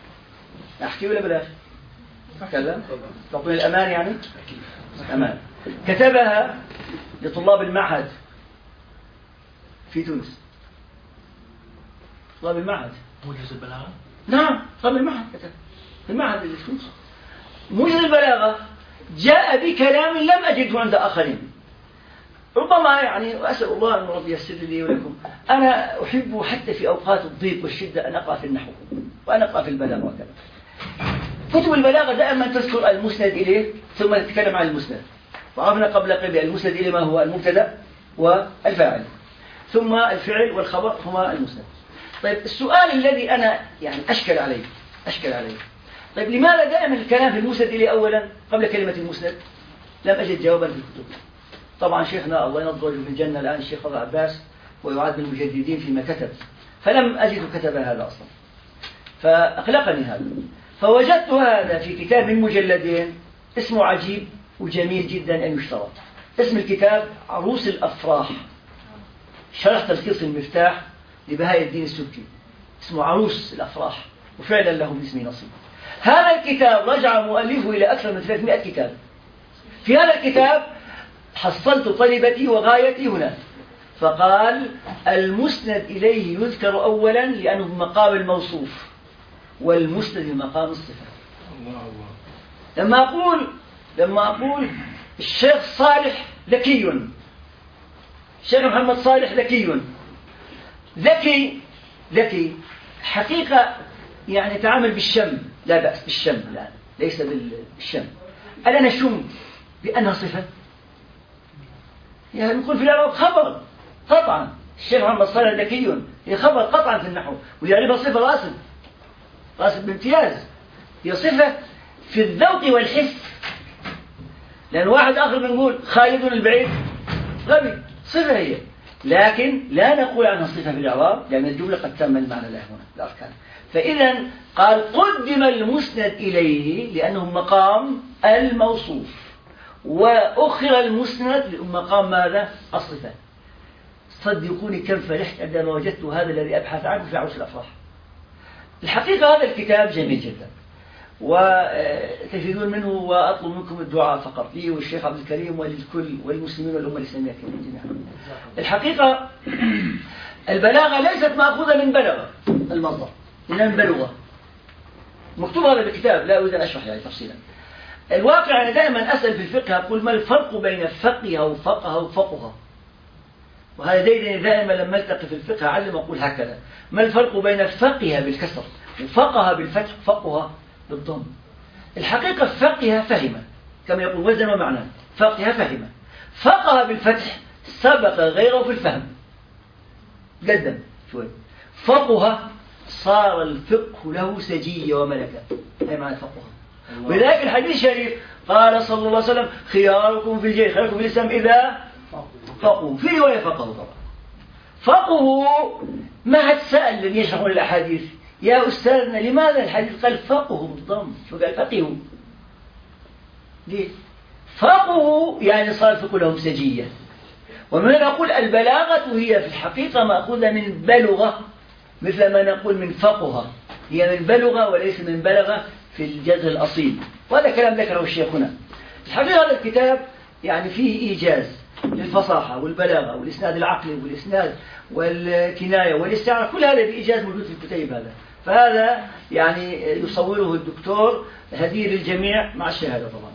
أحكي ولا بلاش أتكلم؟ تعطوني الأمان يعني؟ أمان. كتبها لطلاب المعهد في تونس. طلاب المعهد موجز البلاغة؟ نعم، طلاب المعهد كتب في المعهد اللي في تونس. موجز البلاغة جاء بكلام لم أجده عند آخرين. ربما يعني أسأل الله أن ربي يسر لي ولكم، أنا أحب حتى في أوقات الضيق والشدة أن أقرأ في النحو وأن أقرأ في البلاغة وكذا. كتب البلاغة دائما تذكر المسند إليه ثم تتكلم عن المسند، وعرفنا قبل قليل المسند إليه ما هو المبتدأ والفاعل، ثم الفعل والخبر هما المسند. طيب السؤال الذي أنا يعني أشكل عليه طيب لماذا دائما الكلام في المسند إليه أولا قبل كلمة المسند؟ لم أجد جوابا في الكتب. طبعا شيخنا الله ينظر في الجنة الآن الشيخ فضل عباس ويعد من المجددين فيما كتب، فلم أجد كتب هذا أصلا، فأقلقني هذا. فوجدت هذا في كتاب من مجلدين اسمه عجيب وجميل جدا أن يشترى. اسم الكتاب عروس الأفراح، شرح تلخيص المفتاح لبهاء الدين السبكي، اسمه عروس الأفراح، وفعلا له من اسمه نصيب. هذا الكتاب رجع مؤلفه إلى أكثر من 300 كتاب. في هذا الكتاب حصلت طلبتي وغايتي هنا، فقال المسند إليه يذكر أولا لأنه بمقام الموصوف، والمسند بمقام الصفة. لما أقول الشيخ صالح ذكي، الشيخ محمد صالح ذكي حقيقة، يعني تعامل بالشم، لا بأس بالشم، لا ليس بالشم. ألا نشم بأنها صفة؟ يعني نقول في العرب خبر قطعا، الشيخ محمد صالح ذكي هي خبر قطعا في النحو، ويعرفها صفة راسب بامتياز، هي صفة في الذوق والحس. لأن واحد آخر بنقول خالد البعيد غبي، صفة هي، لكن لا نقول عنها صفة في الإعراب لأن الجملة قد تم المعنى لها هنا الأركان. فإذا قال قدم المسند إليه لأنه مقام الموصوف، وأخر المسند لمقام ماذا؟ الصفة. صدقوني كم فرحت عندما وجدت هذا الذي أبحث عنه في عروس الأفراح. الحقيقة هذا الكتاب جميل جدا وتفيدون منه، وأطلب منكم الدعاء فقط لي والشيخ عبد الكريم وللكل والمسلمين والأمة الإسلامية جميعا. الحقيقة البلاغة ليست مأخوذة من بلغة المصدر، من بلغة، مكتوب هذا بالكتاب، لا أريد أن أشرح يعني تفصيلا. الواقع أنا دائما أسأل في الفقه، أقول ما الفرق بين فقه وفقه وفقه؟ وهذا دائما لما التقي في الفقه أعلم أقول هكذا: ما الفرق بين فقه بالكسر وفقه بالفتح فقه بالضم؟ الحقيقة فقه فهم، كما يقول وزن ومعنى، فقه فهم. فقه بالفتح سبق غيره في الفهم، قدم شوي. فقه صار الفقه له سجية وملكة، هي معنى فقه. ولذلك الحديث الشريف قال صلى الله عليه وسلم: خياركم في الجيش خياركم في الإسلام إذا فقهوا. في رواية فقهوا طبعا. فقهوا ما هتسأل الذي يشرحون الأحاديث: يا أستاذنا لماذا الحديث قال فقهوا بالضم؟ شو قال فقهوا؟ ليه؟ فقهوا يعني صار الفقه لهم سجية. ومن نقول البلاغة هي في الحقيقة مأخوذة من بلغة، مثل ما نقول من فقه، هي من بلغة وليس من بلغة في الجذر الأصيل. وهذا كلام ذكره الشيخ هنا. الحقيقة هذا الكتاب يعني فيه إيجاز للفصاحة والبلاغة والإسناد العقلي والإسناد والكناية والاستعارة، كل هذا بإيجاز موجود في الكتاب هذا. فهذا يعني يصوره الدكتور هدية للجميع مع الشهادة طبعا.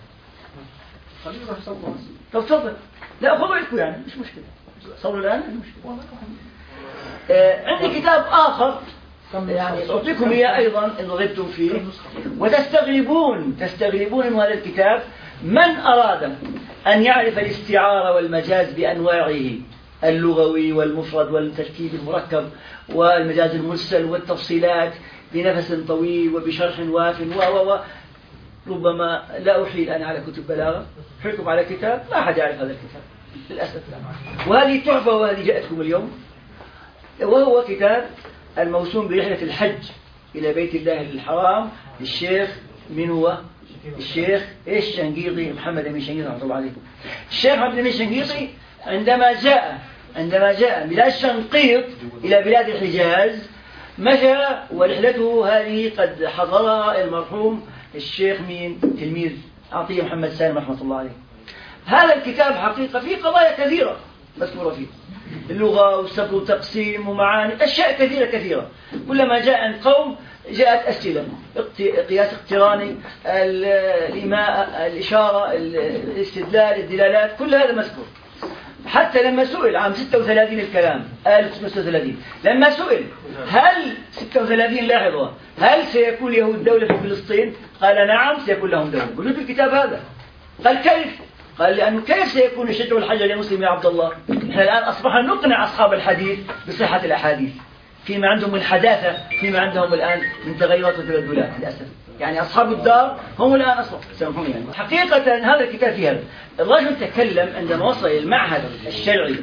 طب تفضل. لا أخذوا لكم يعني مش مشكلة، صوروا الآن مش مشكلة. عندي كتاب آخر يعني أعطيكم إياه أيضا إن رغبتم فيه، وتستغربون من هذا الكتاب من أراد أن يعرف الاستعارة والمجاز بأنواعه، اللغوي والمفرد والتركيب المركب والمجاز المرسل والتفصيلات بنفس طويل وبشرح واف ربما لا أحيل أنا على كتب بلاغة، أحيلكم على كتاب ما أحد يعرف هذا الكتاب للأسف. وهذه تحفة وهذه جاءتكم اليوم، وهو كتاب الموسوم برحلة الحج إلى بيت الله الحرام للشيخ من هو؟ الشيخ الشنقيطي، محمد أمين شنقيطي رحمة الله عليه. الشيخ محمد أمين شنقيطي عندما جاء بلاد شنقيط إلى بلاد الحجاز مشى، ورحلته هذه قد حضرها المرحوم الشيخ مين؟ تلميذ عطية محمد سالم رحمة الله عليه. هذا الكتاب حقيقة فيه قضايا كثيرة مذكورة فيه، اللغة والسبر والتقسيم ومعاني أشياء كثيرة. كلما جاء عن قوم جاءت أسئلة، قياس اقتراني، الإيماء، الإشارة، الاستدلال، الدلالات، كل هذا مذكور. حتى لما سئل عام 36 الكلام 1936 لما سئل هل 36 لاحظوا هل سيكون يهود دولة في فلسطين؟ قال نعم سيكون لهم دولة. قلت الكتاب هذا. قال كيف؟ قال لأنه كيف سيكون يشجع الحجر يا مسلم يا عبد الله؟ نحن الآن أصبحنا نقنع أصحاب الحديث بصحة الأحاديث، فيما عندهم من حداثة، فيما عندهم الآن من تغيرات وتبدلات للأسف. يعني أصحاب الدار هم الآن أصلا سامحوني يعني. حقيقة هذا الكتاب في هذا الرجل تكلم عندما وصل المعهد الشرعي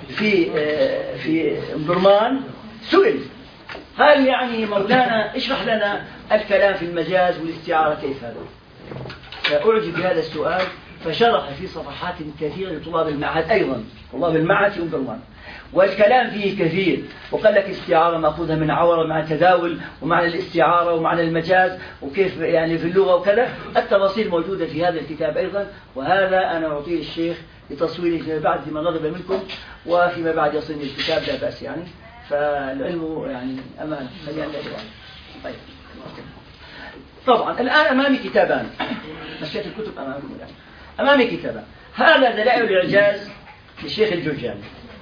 في أم درمان، سئل قال يعني مولانا اشرح لنا الكلام في المجاز والاستعارة كيف هذا. فأعجب بهذا السؤال فشرح في صفحات كثيرة لطلاب المعهد، أيضا طلاب المعهد في أم درمان، والكلام فيه كثير. وقال لك استعارة مأخوذة من عورة مع التداول ومعنى الاستعارة ومعنى المجاز وكيف يعني في اللغة وكذا. التفاصيل موجودة في هذا الكتاب أيضا، وهذا أنا أعطيه الشيخ لتصويره فيما بعد لمن رغب منكم، وفيما بعد يصلني الكتاب لا بأس يعني. فالعلم يعني أمانة. طيب طبعا الآن أمامي كتابان، مشيت الكتب أمامكم الآن. أمامي كتابان، هذا دلائل الإعجاز للشيخ الجرجاني.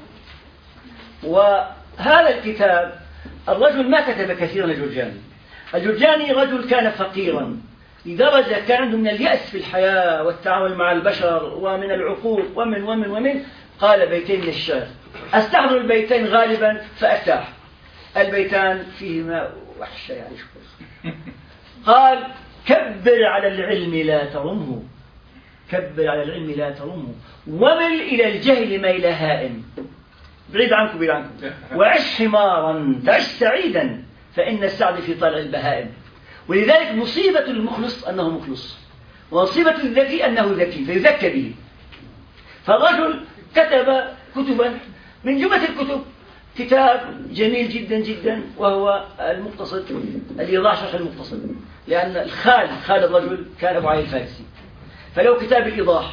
وهذا الكتاب الرجل ما كتب كثيرا. الجرجاني رجل كان فقيرا لدرجة كان عنده من اليأس في الحياة والتعامل مع البشر ومن العقوق ومن قال بيتين من الشعر أستحضر البيتين غالبا فأرتاح. البيتان فيهما وحشة يعني شكرا. قال كبر على العلم لا ترمه، كبر على العلم لا ترمه، ومل إلى الجهل ميل هائم، بعيد عنكم بعيد عنكم، وعش حمارا تعش سعيدا فإن السعد في طلع البهائم. ولذلك مصيبة المخلص أنه مخلص، ومصيبة الذكي أنه ذكي فيذكى به. فالرجل كتب كتبا، من جملة الكتب كتاب جميل جدا جدا وهو المقتصد، الإيضاح شرح المقتصد، لأن خال الرجل كان أبو علي الفارسي. فلو كتاب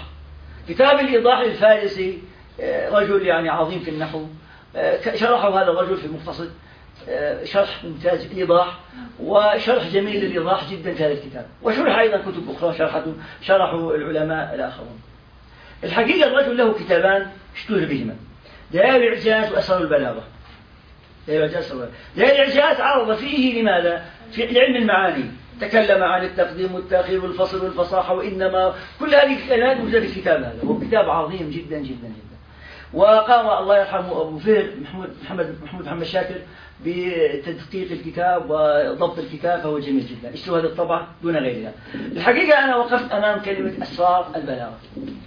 الإيضاح الفارسي رجل يعني عظيم في النحو، شرحه هذا الرجل في المقتصد شرح ممتاز الإيضاح، وشرح جميل للإيضاح جدا في هذا الكتاب. وشرح أيضا كتب أخرى شرحوا العلماء الآخرون. الحقيقة الرجل له كتابان اشتهر بهما، دلائل الإعجاز وأسرار البلاغة. دلائل الإعجاز عرض فيه لماذا؟ في علم المعاني، تكلم عن التقديم والتأخير والفصل والفصاحة وإنما، كل هذه الكلمات موجودة في الكتاب هذا، وهو كتاب عظيم جدا جدا جدا. وقام الله يرحمه أبو فهر محمد شاكر بتدقيق الكتاب وضبط الكتاب، فهو جميل جدا. اشتروا هذه الطبعة دون غيرها. الحقيقة أنا وقفت أمام كلمة أسرار البلاغة،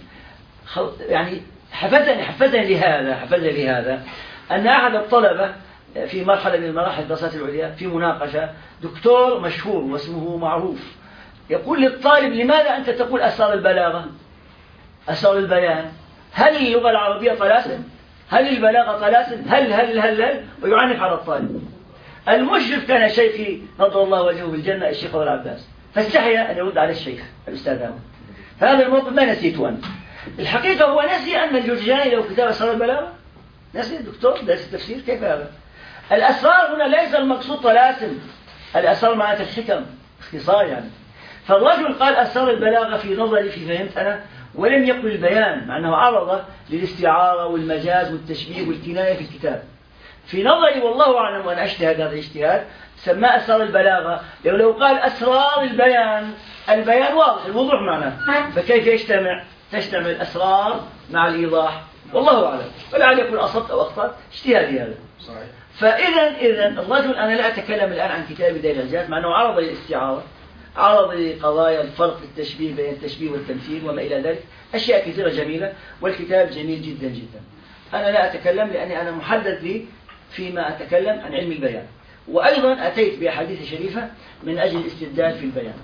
يعني حفزني لهذا أن أحد الطلبة في مرحلة من مراحل الدراسات العليا في مناقشة، دكتور مشهور واسمه معروف، يقول للطالب لماذا أنت تقول أسرار البلاغة، أسرار البيان، هل اللغة العربية طلاسم؟ هل البلاغة طلاسم؟ هل ويعنف على الطالب. المشرف كان شيخي نضر الله وجهه بالجنة الشيخ أبو العباس، فاستحي أن يرد على الشيخ الأستاذ هذا. فهذا الموقف ما نسيته أنا. الحقيقة هو نسي أن الجرجاني له كتاب أسرار البلاغة، نسي الدكتور درس التفسير. كيف هذا؟ الأسرار هنا ليس المقصود طلاسم، الأسرار معناتها الحكم اختصار يعني. فالرجل قال أسرار البلاغة في نظري في فهمت أنا، ولم يقل البيان، مع أنه عرض للاستعارة والمجاز والتشبيه والكناية في الكتاب. في نظري والله أعلم وأنا أجتهد هذا الاجتهاد سماه أسرار البلاغة، لو قال أسرار البيان واضح الوضوح معناه، فكيف تجتمع الأسرار مع الإيضاح؟ والله أعلم، ولعل يكون أصبت أو أخطأت، اجتهادي هذا. صحيح. فإذا الرجل، أنا لا أتكلم الآن عن كتاب دلائل الإعجاز، مع أنه عرض للاستعارة، عرض لقضايا الفرق في التشبيه بين التشبيه والتمثيل وما إلى ذلك، أشياء كثيرة جميلة، والكتاب جميل جدا جدا. أنا لا أتكلم لأني أنا محدد لي فيما أتكلم عن علم البيان، وأيضا أتيت بأحاديث شريفة من أجل الاستدلال في البيان.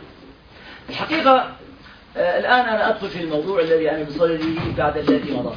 الحقيقة الآن أنا أدخل في الموضوع الذي أنا بصدده بعد الذي مضى.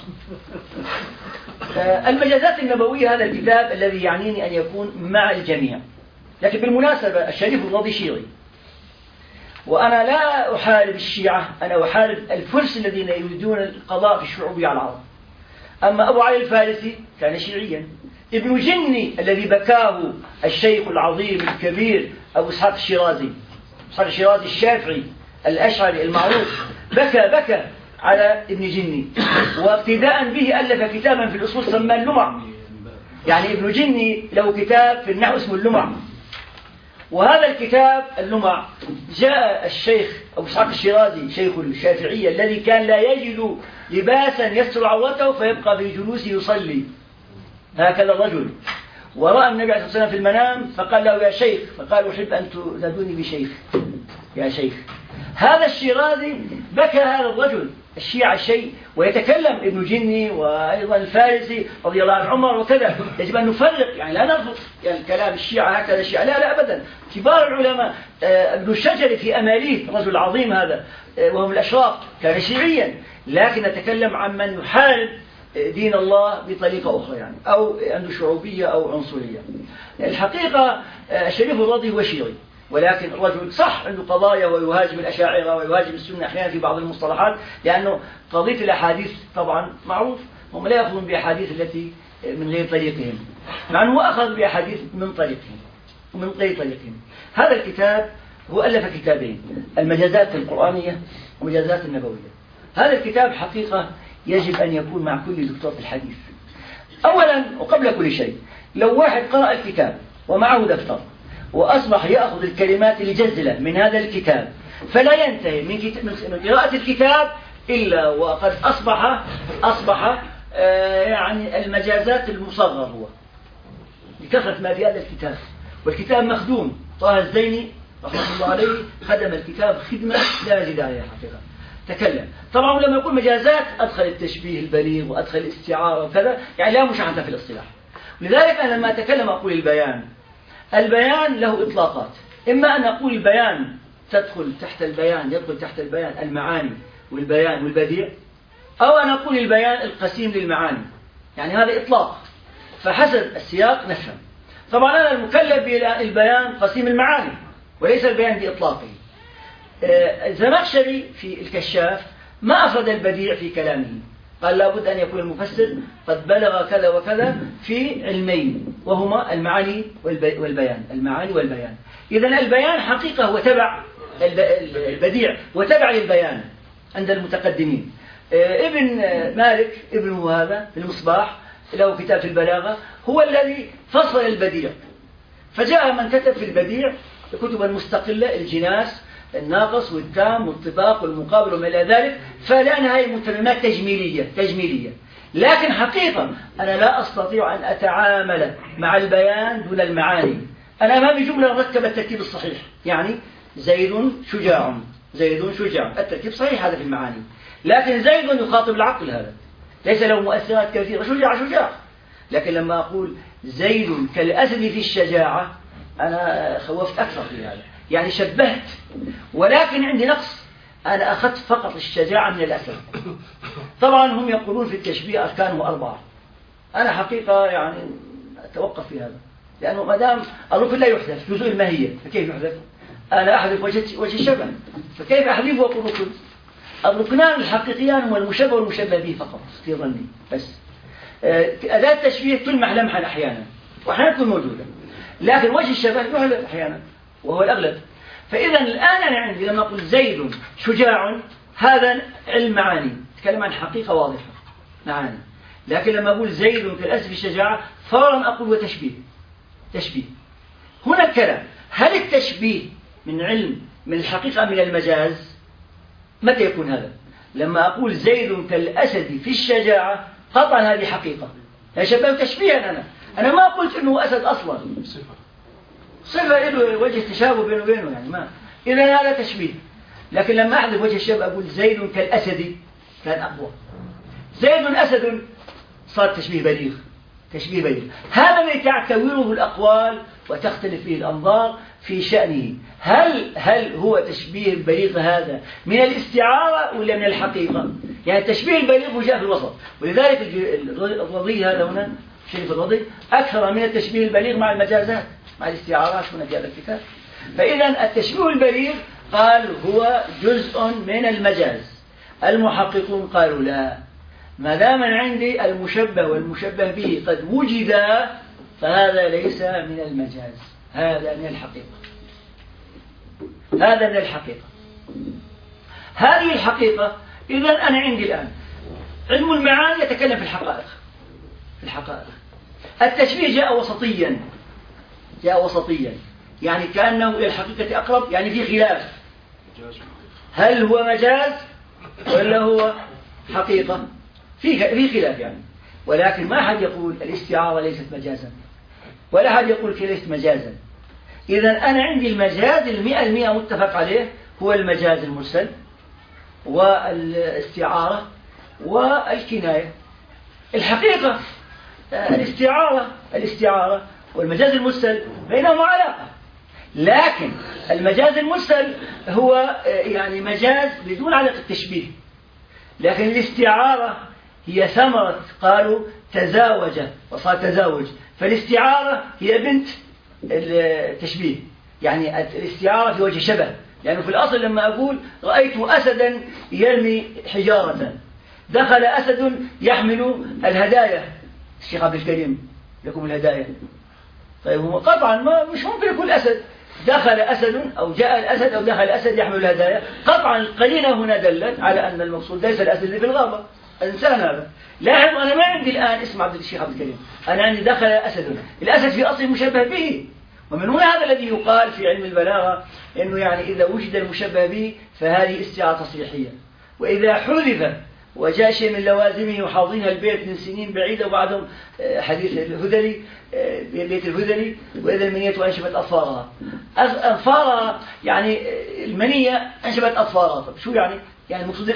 المجازات النبوية، هذا الكتاب الذي يعنيني أن يكون مع الجميع، لكن بالمناسبة الشريف الماضي شيعي، وأنا لا أحارب الشيعة، أنا أحارب الفرس الذين يريدون القضاء في الشعوبية على العرب. أما أبو علي الفارسي كان شيعيا. ابن جني الذي بكاه الشيخ العظيم الكبير أبو إسحاق الشيرازي، الشافعي الأشعري المعروف، بكى على ابن جني، وابتداء به ألف كتابا في الأصول سماه اللمع. يعني ابن جني له كتاب في النحو اسمه اللمع، وهذا الكتاب اللمع جاء الشيخ أبو إسحاق الشيرازي شيخ الشافعية الذي كان لا يجد لباسا يستر عورته فيبقى في جلوسه يصلي، هكذا الرجل، ورأى النبي عليه الصلاة والسلام في المنام فقال له يا شيخ، فقال أحب أن تنادوني بشيخ، يا شيخ. هذا الشيرازي بكى هذا الرجل الشيعة شيء، ويتكلم ابن جني وأيضا الفارسي رضي الله عن عمر وكذا. يجب أن نفرق، يعني لا نرفض يعني كلام الشيعة هكذا الشيعة، لا أبدا. كبار العلماء ابن الشجري في أماليه الرجل العظيم هذا وهو من الأشراف كان شيعيا، لكن نتكلم عن من يحارب دين الله بطريقة أخرى، يعني أو عنده شعوبية أو عنصرية. الحقيقة الشريف الرضي هو شيعي، ولكن الرجل صح عنده قضايا ويهاجم الأشاعرة ويهاجم السنة أحيانا في بعض المصطلحات، لأنه قضية الأحاديث طبعا معروف هم لا يأخذون بأحاديث التي من غير طريقهم، مع أنه أخذ بأحاديث من طريقهم ومن غير طريقهم. هذا الكتاب هو ألف كتابين، المجازات القرآنية والمجازات النبوية. هذا الكتاب حقيقة يجب أن يكون مع كل دكتور في الحديث. أولا وقبل كل شيء، لو واحد قرأ الكتاب ومعه دفتر وأصبح يأخذ الكلمات الجزلة من هذا الكتاب فلا ينتهي من قراءة الكتاب إلا وقد أصبح يعني المجازات المصغر هو لكثرة ما في هذا الكتاب. والكتاب مخدوم، طه الزيني رحمه الله عليه خدم الكتاب خدمة لا يزيد عليها حقيقة. تكلم طبعا لما يقول مجازات أدخل التشبيه البليغ وأدخل الاستعارة وكذا، يعني لا مشاهدة في الاصطلاح. لذلك أنا لما أتكلم أقول البيان له إطلاقات، إما أن أقول البيان يدخل تحت البيان المعاني والبيان والبديع، أو أن أقول البيان القسيم للمعاني، يعني هذا إطلاق، فحسب السياق نفهم. طبعا أنا المكلف بالبيان قسيم المعاني وليس البيان بإطلاقه. الزمخشري في الكشاف ما أفرد البديع في كلامه، قال لابد أن يكون المفسر قد بلغ كذا وكذا في علمين وهما المعاني والبيان، المعاني والبيان. إذن البيان حقيقة هو تبع البديع وتبع للبيان عند المتقدمين. ابن مالك ابنه هذا المصباح له كتاب في البلاغة هو الذي فصل البديع، فجاء من كتب في البديع كتبا مستقلة، الجناس الناقص والتام والطباق والمقابل وما إلى ذلك، فلأنها هي متممات تجميلية. لكن حقيقة أنا لا أستطيع أن أتعامل مع البيان دون المعاني. أنا أمامي جملة مركبة التركيب الصحيح، يعني زيد شجاع، التركيب صحيح هذا في المعاني، لكن زيد يخاطب العقل، هذا ليس له مؤثرات كثيرة، شجاع. لكن لما أقول زيد كالأسد في الشجاعة أنا خوفت أكثر في هذا، يعني شبهت، ولكن عندي نقص، أنا أخذت فقط الشجاعة من الأسد. طبعا هم يقولون في التشبيه أركانه 4، أنا حقيقة يعني أتوقف في هذا، لأنه ما دام الركن لا يحذف جزء الماهية فكيف يحذف؟ أنا أحذف وجه الشبه، فكيف أحذفه وأقول ركن؟ الركنان الحقيقيان هو المشبه والمشبه به فقط في ظني بس. أداة التشبيه تلمح لمحا أحيانا وأحيانا تكون موجودة، لكن وجه الشبه يحذف أحيانا وهو الأغلب. فإذا الآن أنا عندي لما أقول زيد شجاع هذا علم معاني، تكلم عن حقيقة واضحة معاني، لكن لما أقول زيد كالأسد في الشجاعة فورا أقول وتشبيه. هنا الكلام، هل التشبيه من علم من الحقيقة من المجاز؟ متى يكون هذا؟ لما أقول زيد كالأسد في الشجاعة قطعا هذه حقيقة، شبه تشبيها. أنا ما قلت إنه أسد أصلا، صفة له وجه تشابه بينه وبينه، يعني ما إذا هذا تشبيه. لكن لما أحذف وجه الشبه أقول زيد كالأسد كان أقوى. زيد أسد صار تشبيه بليغ. هذا الذي تعتبره الأقوال وتختلف فيه الأنظار في شأنه. هل هو تشبيه البليغ هذا من الاستعارة ولا من الحقيقة؟ يعني التشبيه البليغ جاء في الوسط، ولذلك الرضي هذا هنا شريف الرضي أكثر من التشبيه البليغ مع المجازات مع الاستعارات هنا في هذا الكتاب. فإذا التشبيه البليغ قال هو جزء من المجاز. المحققون قالوا لا، ما دام عندي المشبه والمشبه به قد وجدا فهذا ليس من المجاز، هذا من الحقيقة. هذه الحقيقة. إذن أنا عندي الآن علم المعاني يتكلم في الحقائق. التشبيه جاء وسطيا، يعني كأنه إلى الحقيقة أقرب، يعني في خلاف، هل هو مجاز ولا هو حقيقة؟ في خلاف يعني، ولكن ما أحد يقول الاستعارة ليست مجازا، ولا أحد يقول كي ليست مجازا. إذا أنا عندي المجاز 100% متفق عليه هو المجاز المرسل والاستعارة والكناية. الحقيقة الاستعارة والمجاز المرسل بينهما علاقة، لكن المجاز المرسل هو يعني مجاز بدون علاقة تشبيه، لكن الاستعارة هي ثمرة قالوا تزاوج وصار تزاوج، فالاستعارة هي بنت التشبيه، يعني الاستعارة في وجه شبه، يعني في الأصل لما أقول رأيت أسدا يرمي حجارة، دخل أسد يحمل الهدايا، الشيخ عبد الكريم لكم الهدايا، طيب هو قطعا مش ممكن يكون أسد، دخل أسد أو جاء الأسد أو دخل الأسد يحمل الهدايا، قطعا القرينة هنا دلت على أن المقصود ليس الأسد اللي في الغابة، الإنسان هذا. لاحظ أنا ما عندي الآن اسم الشيخ عبد الكريم، أنا عندي دخل أسد، الأسد في أصل مشبه به، ومن هنا هذا الذي يقال في علم البلاغة إنه يعني إذا وجد المشبه به فهذه استعارة تصريحية، وإذا حذف وجاء شيء من لوازمه وحاضنها البيت من سنين بعيدة وبعدهم حديث الهذلي بيت الهذلي وإذا المنية أنشبت أطفالها، أطفالها يعني المنية أنشبت أطفالها، طب شو يعني؟ يعني المقصود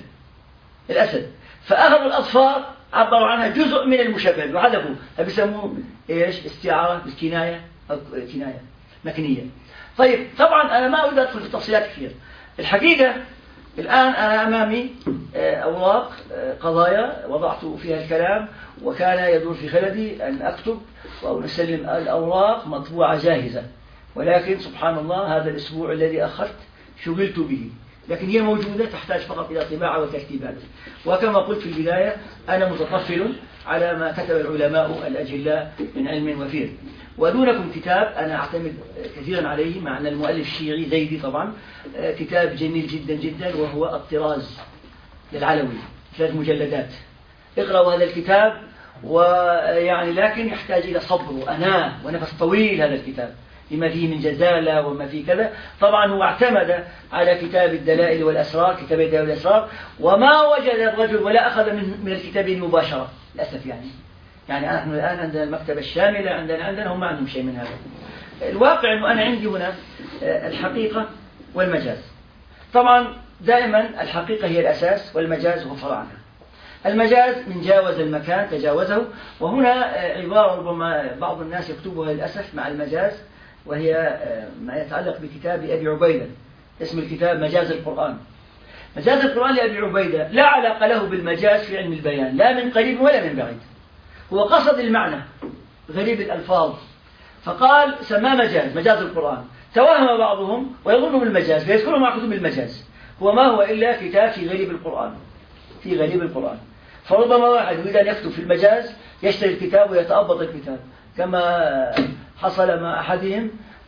الأسد، فأخذوا الأطفال عبروا عنها جزء من المشبه وحذفوا، فبيسموه إيش؟ استعارة بالكناية أو كناية مكنية. طيب طبعا أنا ما أريد أدخل في تفصيلات كثير، الحقيقة الآن أنا أمامي أوراق قضايا وضعت فيها الكلام، وكان يدور في خلدي أن أكتب أو نسلم الأوراق مطبوعة جاهزة، ولكن سبحان الله هذا الأسبوع الذي أخذت شغلت به، لكن هي موجودة تحتاج فقط إلى طباعة وترتيبات. وكما قلت في البداية أنا متطفل على ما كتب العلماء الأجلاء من علم وفير، ودونكم كتاب أنا أعتمد كثيرا عليه مع أن المؤلف الشيعي زيدي طبعا، كتاب جميل جدا جدا وهو الطراز للعلوي 3 مجلدات، اقرأوا هذا الكتاب، ويعني لكن يحتاج إلى صبر وأناة ونفس طويل هذا الكتاب لما فيه من جزالة وما فيه كذا. طبعا هو اعتمد على كتاب الدلائل والأسرار، كتاب الدلائل والأسرار، وما وجد الرجل ولا أخذ من الكتابين مباشرة للأسف. يعني نحن الآن عندنا المكتبة الشاملة، عندنا هم ما عندهم شيء من هذا. الواقع أنه أنا عندي هنا الحقيقة والمجاز. طبعا دائما الحقيقة هي الأساس والمجاز هو فرع عنها. المجاز من جاوز المكان تجاوزه، وهنا عبارة ربما بعض الناس يكتبها للأسف مع المجاز، وهي ما يتعلق بكتاب أبي عبيدة، اسم الكتاب مجاز القرآن. مجاز القرآن لأبي عبيدة لا علاقة له بالمجاز في علم البيان، لا من قريب ولا من بعيد، هو قصد المعنى غريب الألفاظ فقال سماه مجاز القرآن، توهم بعضهم ويظنه بالمجاز فيذكره مع كتب المجاز، هو ما هو إلا كتاب في غريب القرآن. فربما واحد يريد أن يكتب في المجاز يشتري الكتاب ويتأبط الكتاب، كما حصل مع أحدهم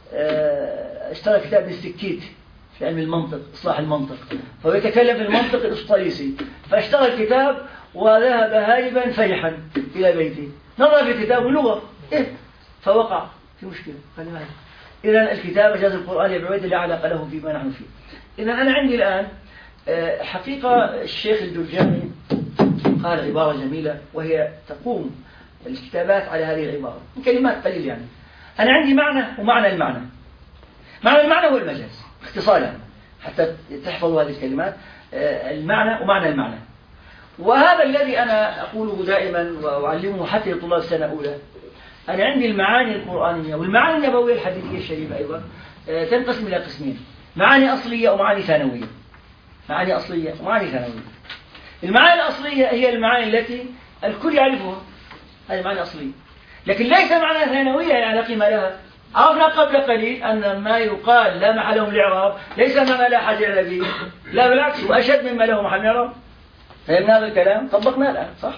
اشترى كتاب ابن السكيت في علم المنطق، إصلاح المنطق، فهو يتكلم في المنطق الأسطليسي، فاشترى الكتاب وذهب هاربا فرحا إلى بيته، نظر في الكتاب لغة فوقع في مشكلة. إذا الكتاب مجاز القرآن لعبيد لا علاقة له فيما نحن فيه. إذا أنا عندي الآن حقيقة الشيخ الجرجاني قال عبارة جميلة وهي تقوم الكتابات على هذه العبارة من كلمات قليل. يعني أنا عندي معنى ومعنى المعنى. معنى المعنى هو المجاز اختصارا حتى تحفظوا هذه الكلمات، المعنى ومعنى المعنى. وهذا الذي أنا أقوله دائما وأعلمه حتى لطلاب السنة الأولى. أنا عندي المعاني القرآنية والمعاني النبوية الحديثية الشريفة أيضا تنقسم إلى قسمين: معاني أصلية ومعاني ثانوية. معاني أصلية ومعاني ثانوية. المعاني الأصلية هي المعاني التي الكل يعرفها، هذه المعاني الأصلية، لكن ليس معنى ثانوية يعني قيمة لها. عرفنا قبل قليل أن ما يقال لا محل له الإعراب ليس معنى لا حاجة به، لا بالعكس وأشد مما له محل إعراب. فهمنا هذا الكلام طبقناه الآن صح؟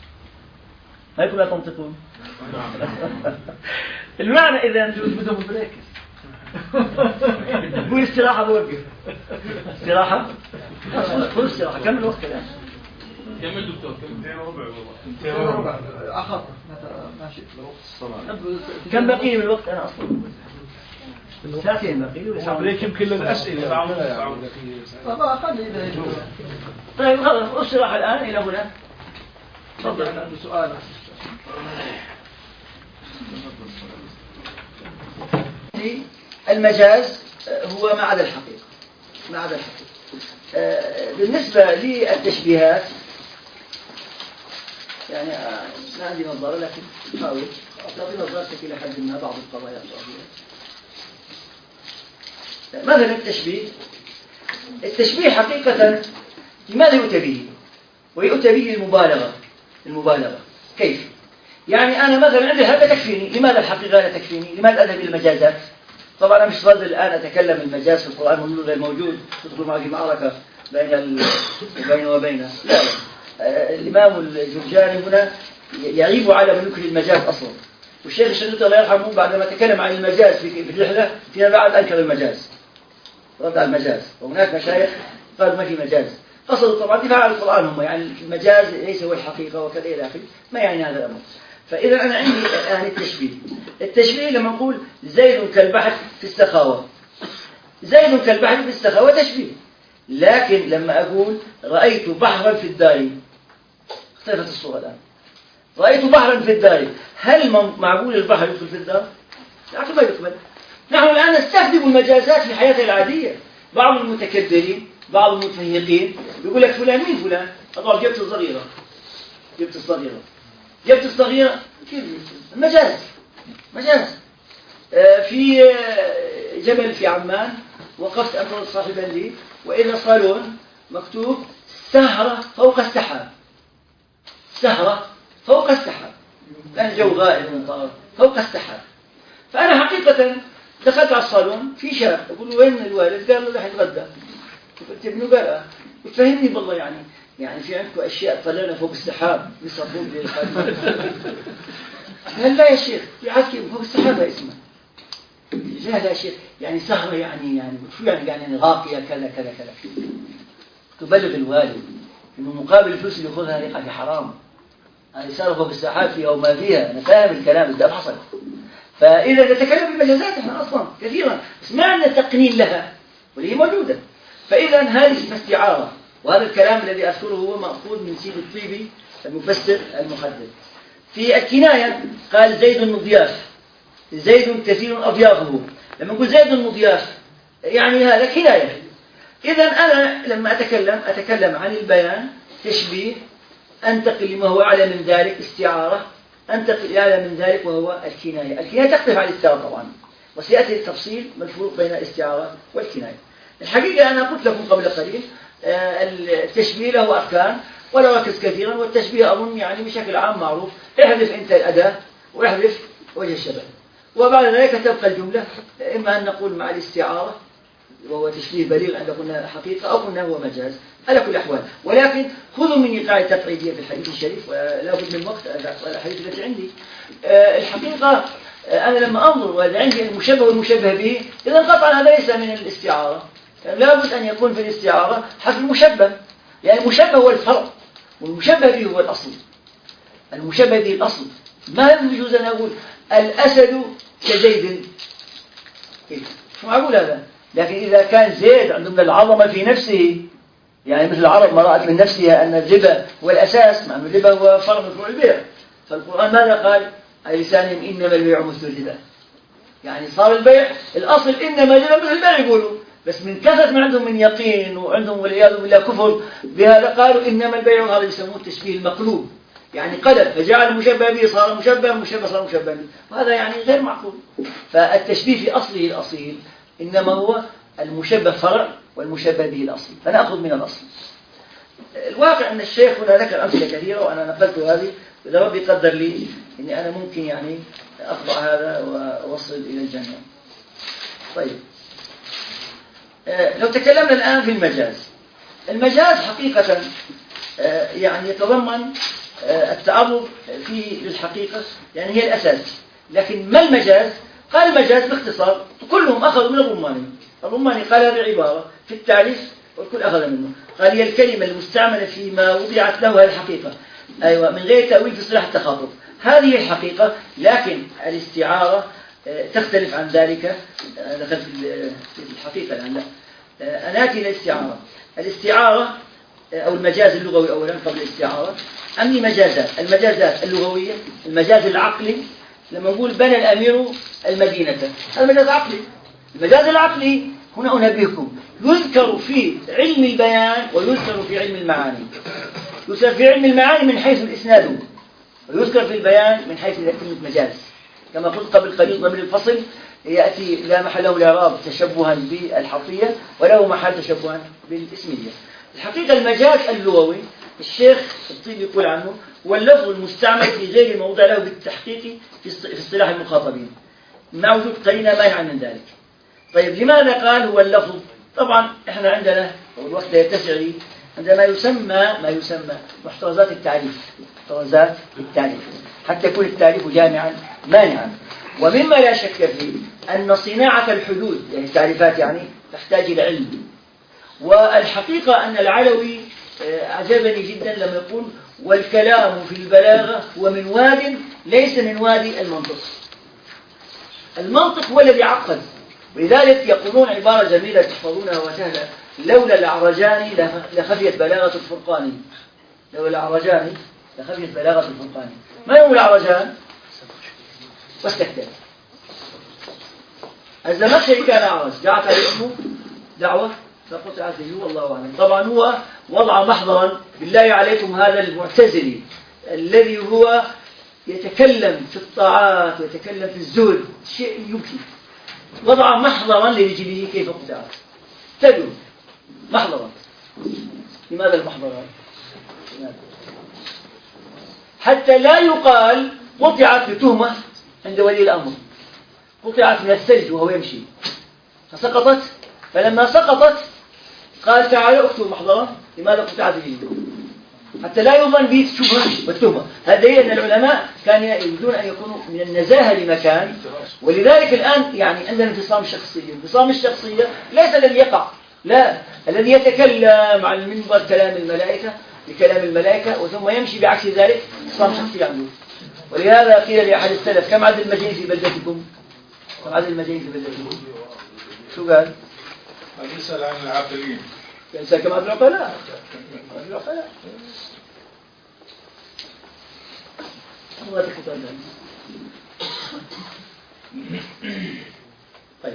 ما يكون لا تنطقون. المعنى إذا قول استراحة بوقف استراحة قول استراحة كمل الوقت الآن. كمل دكتور كمل ربع أخذ ماشي لوقت الصلاة. كم بقي من الوقت أنا أصلا؟ ساعتين بقي ليكم كل الأسئلة. طيب خلاص استراحة الآن إلى هنا. تفضل. عنده سؤال. المجاز هو ما عدا الحقيقة، ما عدا الحقيقة. بالنسبة للتشبيهات يعني ما عندي نظارة لكن حاول أعطي نظارتك إلى حد ما بعض القضايا الصغيرة. مثلا التشبيه حقيقة لماذا يؤتى به؟ ويؤتى به المبالغة. كيف؟ يعني أنا مثلا عندي الهبة تكفيني، لماذا الحقيقة لا تكفيني؟ لماذا أذهب إلى المجازات؟ طبعا أنا مش فاضل الآن أتكلم المجاز في القرآن منه غير موجود، تدخل معي في معركة بين وبينه. لا الإمام الجرجاني هنا يعيب على من يكره المجاز أصلا، والشيخ الشنقيطي الله يرحمه بعدما تكلم عن المجاز في الرحلة فيما بعد أنكر المجاز، رد على المجاز. وهناك مشايخ قالوا ما في مجاز، قصدوا طبعا دفاع عن القرآن هم، يعني المجاز ليس هو الحقيقة وكذا إلى آخره، ما يعني هذا الأمر. فإذا أنا عندي يعني التشبيه لما نقول زيد كالبحر في السخاوة، زيد كالبحر في السخاوة تشبيه. لكن لما أقول رأيت بحرا في الدار، اختلفت الصورة الآن. رأيت بحرا في الدار، هل معقول البحر يدخل في الدار؟ لا ما يقبل. نحن الآن نستخدم المجازات في حياتنا العادية. بعض المتكبرين، بعض المتفيقين يقول لك فلان مين فلان؟ أطلع جبت الصغيرة، جبت الصغيرة كيف؟ مجاز. في جبل في عمان وقفت أنظر صاحبا لي وإذا صالون مكتوب سهرة فوق السحاب، كان جو غائب من طرف فوق السحاب. فأنا حقيقة دخلت على الصالون في شاب أقول له وين الوالد؟ قال له راح يتغدى. قلت ابنه قال وتفهمني بالله يعني في عندكم أشياء طلعنا فوق السحاب يصرفون لي قال لا يا شيخ في عسكر فوق السحاب اسمه لا يا شيخ يعني سهرة يعني شو يعني غاقية كذا تبلغ الوالد إنه مقابل الفلوس اللي يأخذها هذه حرام، هذه سهرة فوق السحاب فيها وما فيها. أنا فاهم الكلام ده حصل. فإذا نتكلم بالمجازات احنا أصلا كثيرا بس ما عندنا تقنين لها واللي هي موجودة. فإذا هذه اسمها استعارة، وهذا الكلام الذي أذكره هو مأخوذ من سيد الطيبي المفسر المحدد. في الكناية قال زيد مضياف، زيد كثير أضيافه. لما نقول زيد مضياف يعني هذا كناية. إذا أنا لما أتكلم عن البيان تشبيه، أنتقل لما هو أعلى من ذلك استعارة، أنتقل أعلى من ذلك وهو الكناية. الكناية تختلف عن الاستعارة طبعا، وسيأتي التفصيل الفروق بين الاستعارة والكناية. الحقيقة أنا قلت لكم قبل قليل التشبيه له أركان ولا ركز كثيرا، والتشبيه أظن يعني بشكل عام معروف، احذف أنت الأداة واحذف وجه الشبه، وبعد ذلك تبقى الجملة. إما أن نقول مع الاستعارة وهو تشبيه بليغ أن قلنا حقيقة أو قلنا هو مجاز على كل الأحوال. ولكن خذوا مني قاعدة تقعيدية في الحديث الشريف ولا بد من وقت الحديث التي عندي. الحقيقة أنا لما أنظر وإذا عندي المشبه والمشبه به، إذا قطعا هذا ليس من الاستعارة، لا بد أن يكون في الاستعارة حسب المشبه. يعني المشبه هو الفرق والمشبه به هو الأصل. المشبه به الأصل. ما يجوز أن أقول الأسد كزيد، شو أقول هذا؟ لكن إذا كان زيد عندنا العظمة في نفسه، يعني مثل العرب ما رأت من نفسها أن الربا هو الأساس، مع أن الربا هو فرع من فروع البيع. فالقرآن ماذا قال؟ على لسانهم إنما البيع مثل الربا. يعني صار البيع الأصل إنما الربا مثل البيع يقولوا، بس من كثرة ما عندهم من يقين وعندهم والعياذ بالله كفر بهذا قالوا إنما البيع، هذا يسموه التشبيه المقلوب، يعني قلب فجعل المشبه به صار مشبه صار مشبه به، وهذا يعني غير معقول. فالتشبيه في أصله الأصيل إنما هو المشبه فرع والمشبه به الأصل، فنأخذ من الأصل. الواقع أن الشيخ هنا ذكر أمثلة كثيرة وأنا نقلت هذه، إذا ربي قدر لي إني أنا ممكن يعني أخضع هذا وأوصل إلى الجنة. طيب لو تكلمنا الآن في المجاز حقيقة يعني يتضمن التعرض فيه للحقيقة، يعني هي الأساس. لكن ما المجاز؟ قال المجاز باختصار كلهم أخذوا من الرماني قال هذه العبارة في التعريف والكل أخذ منه. قال هي الكلمة المستعملة فيما وضعت له الحقيقة، أيوة، من غير تأويل في اصطلاح التخاطب. هذه الحقيقة، لكن الاستعارة تختلف عن ذلك. دخلت في الحقيقة الآن لا، أنا آتي إلى الاستعارة أو المجاز اللغوي أولا قبل الاستعارة. عندي مجازات، المجازات اللغوية، المجاز العقلي، لما نقول بنى الأمير المدينة، هذا مجاز عقلي. المجاز العقلي هنا أنبهكم يذكر في علم البيان ويذكر في علم المعاني. يذكر في علم المعاني من حيث الإسناد، ويذكر في البيان من حيث كلمة مجاز. كما قلت قبل قليل ضمن الفصل يأتي لا محل له الإعراب تشبها بالحرفية وله محل تشبها بالاسمية. الحقيقة المجاز اللغوي الشيخ الطيب يقول عنه هو اللفظ المستعمل في غير موضع له بالتحقيق في اصطلاح المخاطبين مع وجود قرينة مانعة من ذلك. طيب لماذا قال هو اللفظ؟ طبعا احنا عندنا والوقت لا يتسع لي عندما ما يسمى محترزات التعريف، محترزات التعريف حتى يكون التعريف جامعا مانعا. ومما لا شك فيه أن صناعة الحدود يعني التعريفات يعني تحتاج إلى علم. والحقيقة أن العلوي عجبني جدا لما يقول والكلام في البلاغة هو من واد ليس من وادي المنطق. المنطق هو الذي عقد، ولذلك يقولون عبارة جميلة تحفظونها وسهلة: لولا الأعرجان لخفيت بلاغة الفرقان. لولا الأعرجان لخفيت بلاغة الفرقان. ما هو الأعرجان؟ واستكتاب. الزمخشري كان أعرج، جاءت عليه أمه دعوة فقطعت له والله أعلم. طبعا هو وضع محضرا بالله عليكم هذا المعتزلي الذي هو يتكلم في الطاعات ويتكلم في الزهد شيء يمكن، وضع محضرا لرجله كيف قطعت. تجد محضرا. لماذا المحضرا؟ حتى لا يقال قطعت بتهمة عند ولي الأمر، قطعت من الثلج وهو يمشي فسقطت، فلما سقطت قال تعالوا اكتبوا محضرا لماذا قطعت بيده، حتى لا يظن به الشبهة والتهمة. هذا هي أن العلماء كانوا يريدون أن يكونوا من النزاهة لمكان. ولذلك الآن يعني عندنا انفصام شخصية. انفصام الشخصية ليس الذي يقع، لا، الذي يتكلم على المنبر كلام الملائكة بكلام الملائكة وثم يمشي بعكس ذلك انفصام شخصي عنده. ولهذا قيل لأحد السلف: كم عدد المجانين في بلدتكم؟ كم عدد المجانين في بلدتكم؟ شو قال؟ يسأل عن العاقلين. يسأل كم عدد العقلاء؟ الله تكتب. طيب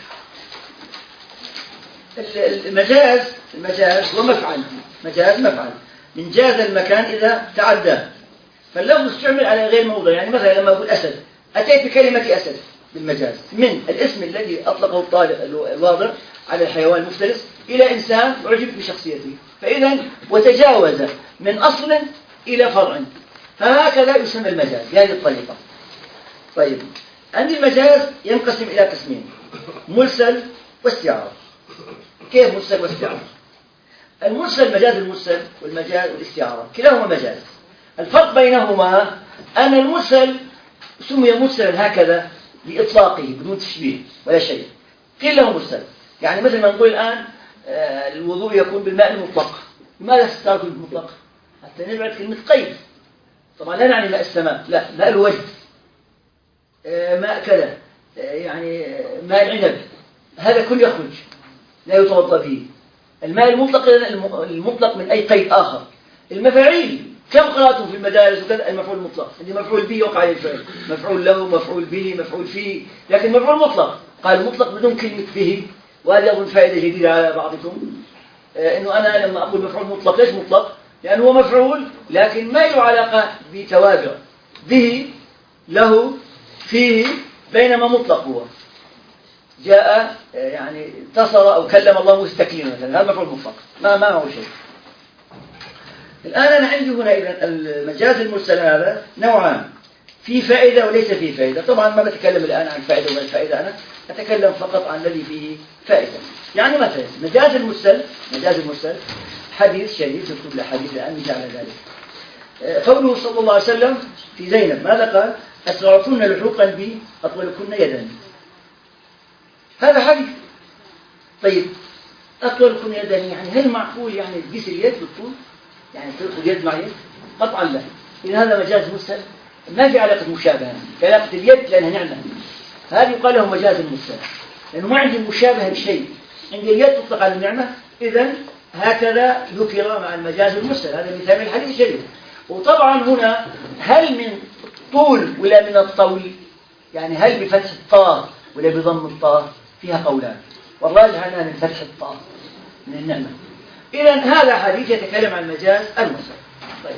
المجاز هو مفعل. مجاز مفعل من جاز المكان إذا تعدى، فاللفظ استعمل على غير موضع. يعني مثلا لما أقول أسد، أتيت بكلمة أسد بالمجاز من الاسم الذي أطلقه الطالب الواضع على الحيوان المفترس إلى إنسان أعجب بشخصيته، فإذا وتجاوز من أصل إلى فرع، فهكذا يسمى المجاز بهذه الطريقة. طيب عندي المجاز ينقسم إلى قسمين: مرسل واستعارة. كيف مرسل واستعارة؟ المرسل مجاز المرسل والمجاز والاستعارة كلاهما مجاز. الفرق بينهما أن المرسل سمي مرسلا هكذا بإطلاقه بدون تشبيه ولا شيء، قيل له مرسل. يعني مثل ما نقول الآن الوضوء يكون بالماء المطلق. لماذا استعارة بالمطلق؟ حتى نبعد كلمة قيد. طبعا لا نعني ماء السماء، لا، ماء الوجد، ماء كذا، يعني ماء العنب، هذا كل يخرج لا يتوضأ به. الماء المطلق من أي قيد آخر. المفاعيل كم قرأتم في المدارس وكذا؟ المفعول المطلق اللي مفعول به وقع عليه الفعل، مفعول له، مفعول به، مفعول فيه، لكن مفعول مطلق قال مطلق بدون كلمة به. وهذه أظن فائدة جديدة على بعضكم، إنه أنا لما أقول مفعول مطلق، ليش مطلق؟ لأنه هو مفعول لكن ما له علاقة بتوابع، به، له، فيه، بينما مطلق هو جاء يعني اتصل أو كلم الله موسى تكليما، هذا مفعول مطلق ما هو شيء. الآن أنا عندي هنا إذن المجاز المرسل هذا نوعان: في فائدة وليس فيه فائدة. طبعا ما بتكلم الآن عن فائدة ولا فائدة، أنا أتكلم فقط عن الذي فيه فائدة. يعني مثلا مجاز المرسل حديث شريف يكتب الحديث الآن مثال على ذلك. قوله صلى الله عليه وسلم في زينب ماذا قال؟ أسرعكن لحوقا بي أطولكن يدا. هذا حديث. طيب أطولكن يدا يعني هل معقول يعني تقيس اليد بالطول؟ يعني تأخذ يد مع يد؟ قطعا لا. إذا هذا مجاز مرسل ما في علاقة مشابهة كعلاقة اليد لأنها نعمة. هذا يقال له مجاز مرسل لأنه ما عندي مشابهة بشيء. عند اليد تطلق على النعمة، إذن هكذا ذكر مع المجاز المرسل. هذا مثال من الحديث الشريف. وطبعا هنا هل من طول ولا من الطول؟ يعني هل بفتح الطاء ولا بضم الطاء؟ فيها قولان، والراجح أنها من فتح الطاء من النعمة. إذا هذا حديث يتكلم عن مجاز المرسل. طيب.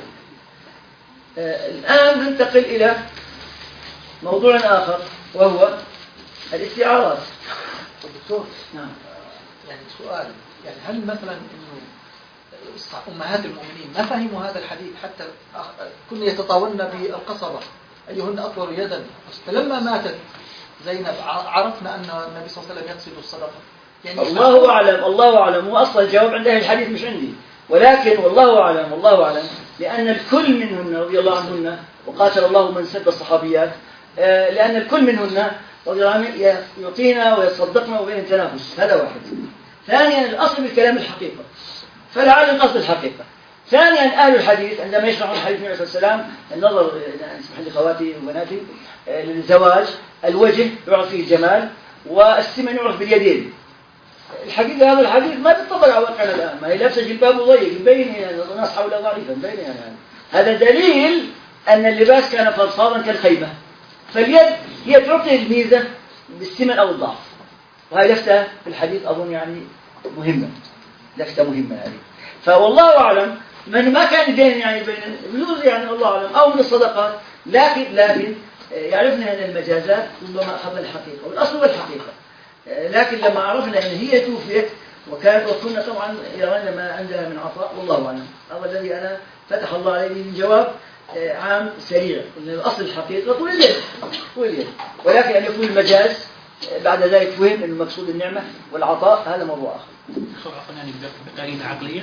الآن ننتقل إلى موضوع آخر وهو الاستعارات. دكتور، نعم. يعني سؤال، يعني هل مثلا إنه أمهات المؤمنين ما فهموا هذا الحديث حتى كن يتطاولن بالقصبة أيهن أطول يدا، فلما ماتت زينب عرفنا أن النبي صلى الله عليه وسلم يقصد الصدقة. يعني الله أعلم، الله أعلم. هو أصلا الجواب عند أهل الحديث مش عندي، ولكن والله أعلم، والله أعلم، لأن الكل منهن رضي الله عنهن، وقاتل الله من سب الصحابيات، لأن الكل منهن رضي الله عنهن يعطينا ويصدقن وبين تنافس. هذا واحد. ثانيا الأصل بالكلام الحقيقة، فلعل القصد الحقيقة. ثانيا أهل الحديث عندما يشرحون حديث النبي صلى الله عليه وسلم، النظر، اسمح لي خواتي وبناتي، للزواج الوجه يعرف فيه الجمال، والسمن يعرف باليدين. الحقيقة هذا الحديث ما بيطبق على واقعنا الآن، ما هي لابسة جلباب ضيق مبين، يعني الناس حولها ضعيفة مبين يعني. هذا دليل أن اللباس كان فضفاضا كالخيمة، فاليد هي تعطي الميزة بالسمن أو الضعف. وهي لفتة في الحديث أظن يعني مهمة، لفتة مهمة يعني. فوالله أعلم من ما كان دين يعني بين بجوز يعني الله أعلم أو من الصدقات، لكن يعرفنا أن المجازات ربما أخذ الحقيقة والأصل هو الحقيقة. لكن لما عرفنا أن هي توفيت وكنا طبعا يرانا ما عندها من عطاء، والله أعلم. هذا الذي أنا فتح الله عليه من جواب عام سريع، أن الأصل الحقيقة طول الليل، طول الليل، ولكن أن يكون المجاز بعد ذلك فهم أن المقصود النعمة والعطاء، هذا موضوع آخر. يعني قرينة عقلية.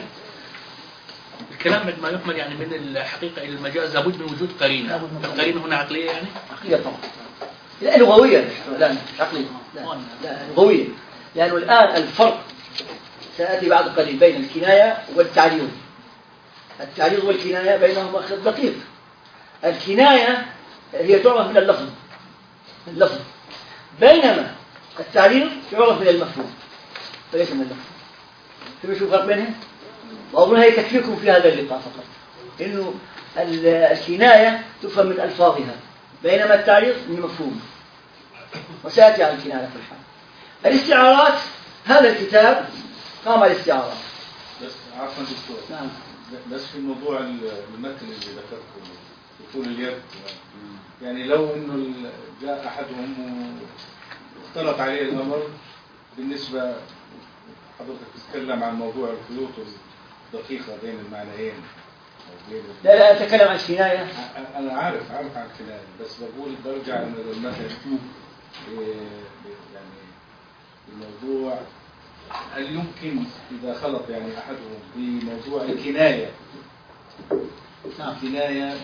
الكلام ما يكمل يعني من الحقيقة إلى المجاز لابد من وجود قرينة. القرينة هنا عقلية يعني؟ عقلية طبعا. لا لغوية، لا مش عقلية، لا لغوية. لأنه الآن الفرق سيأتي بعد قليل بين الكناية والتعريض. التعريض والكناية بينهما خط دقيق. الكناية هي تعرف من اللفظ، بينما التعريض يعرف من المفهوم وليس من اللفظ. شو الفرق بينهم؟ وأظن هي تكفيكم في هذا اللقاء فقط، إنه الكناية تفهم من ألفاظها، بينما التعريض من مفهوم، وسيأتي على الكناية في الحال. الاستعارات، هذا الكتاب قام على الاستعارات. بس عفوا دكتور، نعم. بس في موضوع المثل اللي ذكرته طول اليد، يعني لو انه جاء احدهم واختلط عليه الامر، بالنسبه حضرتك تتكلم عن موضوع الخيوط الدقيقه بين المعنيين. لا أتكلم عن الكناية. انا عارف عن الكناية، بس بقول برجع للمثل يعني الموضوع، هل يمكن إذا خلط يعني أحدهم بموضوع الكناية، الكناية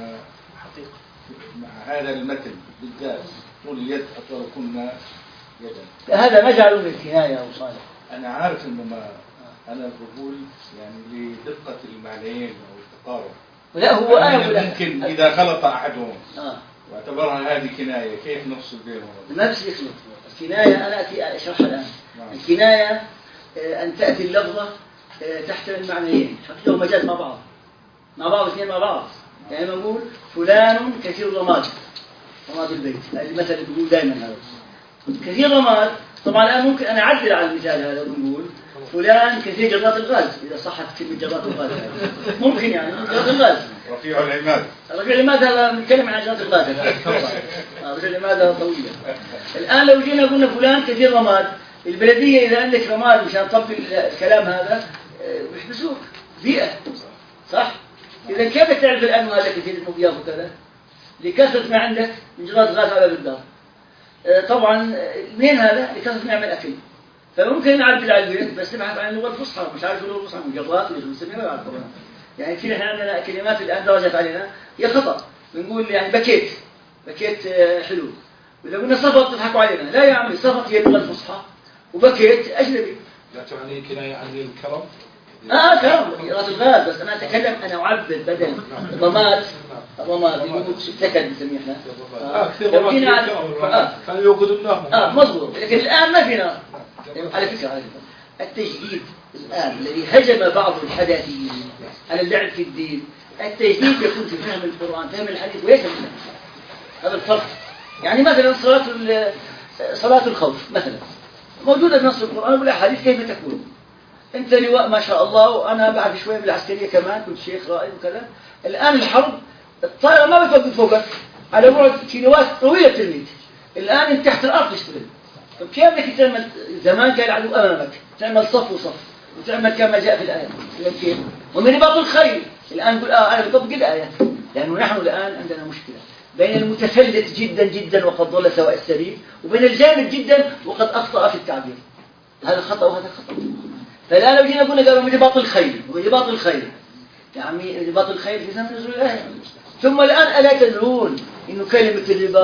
مع هذا المثل بالذات، طول اليد أطول كنا يدا، هذا ما جعله من الكناية أو صالح. أنا عارف إنه ما أنا بقول يعني لدقة المعنيين أو التقارب. لا هو أنا ممكن إذا خلط أحدهم واعتبرها هذه كناية، كيف نفصل بينهم؟ نفس يخلط. الكناية أنا أتي أشرحها الآن. الكناية أن تأتي اللفظة تحتمل معنيين، حقيقة ومجاز مع بعض اثنين مع بعض. يعني نقول فلان كثير رماد البيت، هذا المثل اللي بيقول دائما هذا كثير رماد. طبعا الآن ممكن أنا أعدل على المثال هذا ونقول فلان كثير جرات الغاز، إذا صحت كلمة جرات الغاز ممكن يعني جرات الغاز. رفيع العماد. رفيع العماد هذا نتكلم عن جرات الغاز. رفيع العماد هذا طويلة. الآن لو جينا قلنا فلان كثير رماد، البلدية إذا عندك رماد مشان تطبق الكلام هذا بيحبسوك بيئة، صح؟ إذا كيف تعرف الآن هذا كثير المبيض وكذا؟ لكثرة ما عندك من جرات غاز على بالدار. طبعا منين هذا؟ لكثرة نعمل أكل. فممكن نعرف العلبين بس نبحث عن اللغة الفصحى، مش عارف اللغة الفصحى مجرات ولا بنسميها ما بعرف طبعا. يعني كثير احنا عندنا كلمات الآن درجت علينا هي خطأ، بنقول يعني بكيت حلو، وإذا قلنا صفط تضحكوا علينا. لا يا عمي، صفط هي اللغة الفصحى وبكيت أجنبي. لا تعني كناية عن الكرم؟ كرم جرات الغاز، بس أنا أتكلم أنا أعبد بدل الرماد يقولوا سكن نسميه احنا. كثير رماد كانوا يوقدوا النار. مضبوط، لكن الآن ما في نار. على فكرة التجديد الآن الذي هجم بعض الحداثيين على اللعب في الدين، التجديد يكون في فهم القرآن، فهم الحديث وليس في هذا الفرق. يعني مثلا صلاة الخوف مثلا موجودة بنص القرآن والأحاديث كيف تكون. أنت لواء ما شاء الله، وأنا بعد شوية بالعسكرية كمان كنت شيخ رائد وكذا. الآن الحرب الطائرة ما بتوقف فوقك على بعد كيلوات طويلة ترميك. الآن أنت تحت الأرض تشتغل. طب كيف بدك تعمل؟ زمان كان العدو أمامك تعمل صف وصف وتعمل كما جاء في الآية كيف؟ ومن رباط الخيل الآن نقول أنا بطبق الآية، لأنه نحن الآن عندنا مشكلة بين المتفلت جدا جدا وقد ضل سواء السبيل، وبين الجامد جدا وقد أخطأ في التعبير. هذا خطأ وهذا خطأ. فالآن لو جينا قلنا قالوا من رباط الخيل ورباط الخيل، يعني رباط الخيل في زمن نزول الآية. ثم الآن ألا تدرون إنه كلمة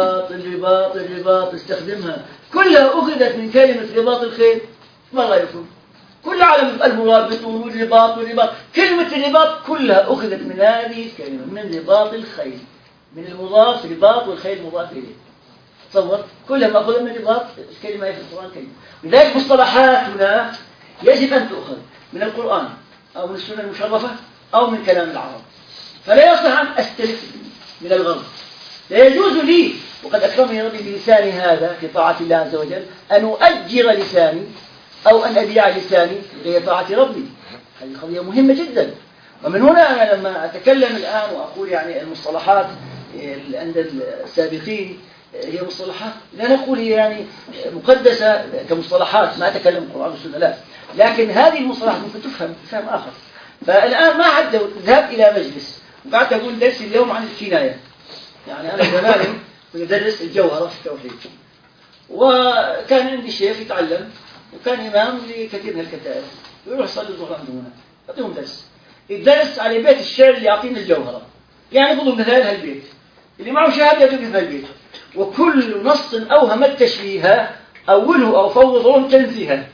الرباط استخدمها كلها أخذت من كلمة رباط الخيل؟ ما رأيكم؟ كل عالم المرابطون والرباط كلمة الرباط كلها أخذت من هذه الكلمة، من رباط الخيل، من المضاف رباط والخيل مضاف إليه. تصور كلها مأخوذة من رباط الكلمة في القرآن كلمة. لذلك مصطلحاتنا يجب أن تؤخذ من القرآن أو من السنة المشرفة أو من كلام العرب. فلا يصح أن أستلف من الغرب. لا يجوز لي، وقد أكرمني ربي بلساني هذا في طاعة الله عز وجل، أن أؤجر لساني أو أن أبيع لساني غير طاعة ربي. هذه قضية مهمة جدا. ومن هنا أنا لما أتكلم الآن وأقول يعني المصطلحات عند السابقين هي مصطلحات لا نقول هي يعني مقدسة كمصطلحات، ما أتكلم القرآن والسنة لا، لكن هذه المصطلحات ممكن تفهم بفهم آخر. فالآن ما حد ذهب إلى مجلس وقعدت أقول درسي اليوم عن الكناية. يعني أنا زمان كنت أدرس الجوهرة في التوحيد، وكان عندي شيخ يتعلم وكان إمام لكثير من الكتائب، ويروح يصلي الظهر عنده هنا، أعطيهم درس. الدرس على بيت الشعر اللي يعطينا الجوهرة، يعني خذوا مثال هالبيت اللي معه شهادة يدرس هالبيت. وكل نص أوهم التشبيه أوله أو فوضه تنزيها.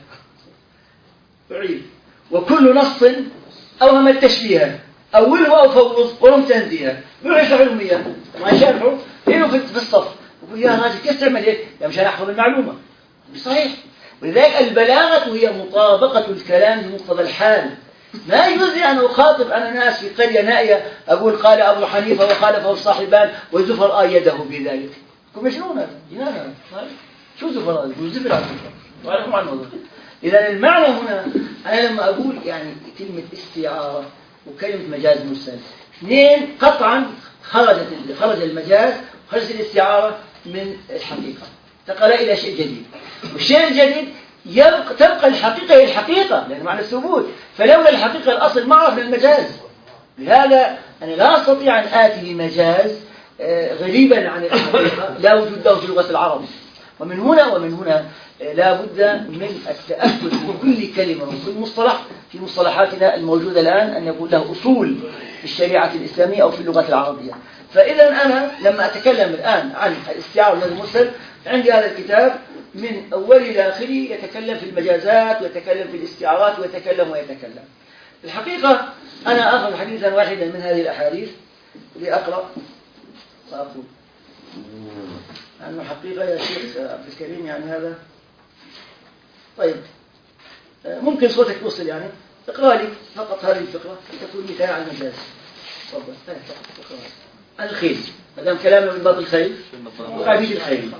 أعيد: وكل نص أوهم التشبيه أوله أو فوض ولم تنزيها. يروح يشرح لهم إياه ما يشرحوا هنا في الصف، يقول يا راجل كيف تعمل هيك؟ يا مشان أحفظ المعلومة. صحيح. ولذلك البلاغة هي مطابقة الكلام بمقتضى الحال. ما يجوز أن أخاطب أنا ناس في قرية نائية أقول قال أبو حنيفة وخالفه الصاحبان وزفر آيده بذلك. كم مجنون هذا؟ جنان هذا. شو زفر هذا؟ يقول زفر على فكرة. وعليكم عن الموضوع. إذا المعنى هنا أنا لما أقول يعني كلمة استعارة وكلمة مجاز مرسل، اثنين قطعا خرج المجاز وخرج الاستعارة من الحقيقة، انتقل إلى شيء جديد. والشيء الجديد تبقى الحقيقة هي الحقيقة لأن معنى الثبوت، فلولا الحقيقة الأصل ما عرفنا المجاز. لهذا أنا لا أستطيع أن آتي بمجاز غريبا عن الحقيقة لا وجود له في لغة العرب. ومن هنا لا بد من التأكد من كل كلمة وكل مصطلح في مصطلحاتنا الموجودة الآن أن يكون له أصول في الشريعة الإسلامية أو في اللغة العربية. فإذا أنا لما أتكلم الآن عن الاستعارة والمرسل عندي هذا الكتاب من أوله إلى آخره يتكلم في المجازات ويتكلم في الاستعارات ويتكلم. الحقيقة أنا أخذ حديثا واحدا من هذه الأحاديث لأقرأ وأقول أنه حقيقة يا شيخ عبد الكريم يعني هذا طيب ممكن صوتك يوصل يعني اقرأ لي فقط هذه الفقرة تكون مثال على المجاز. تفضل. الخيل ما دام كلامنا من باب الخيل وقاعدين الخيل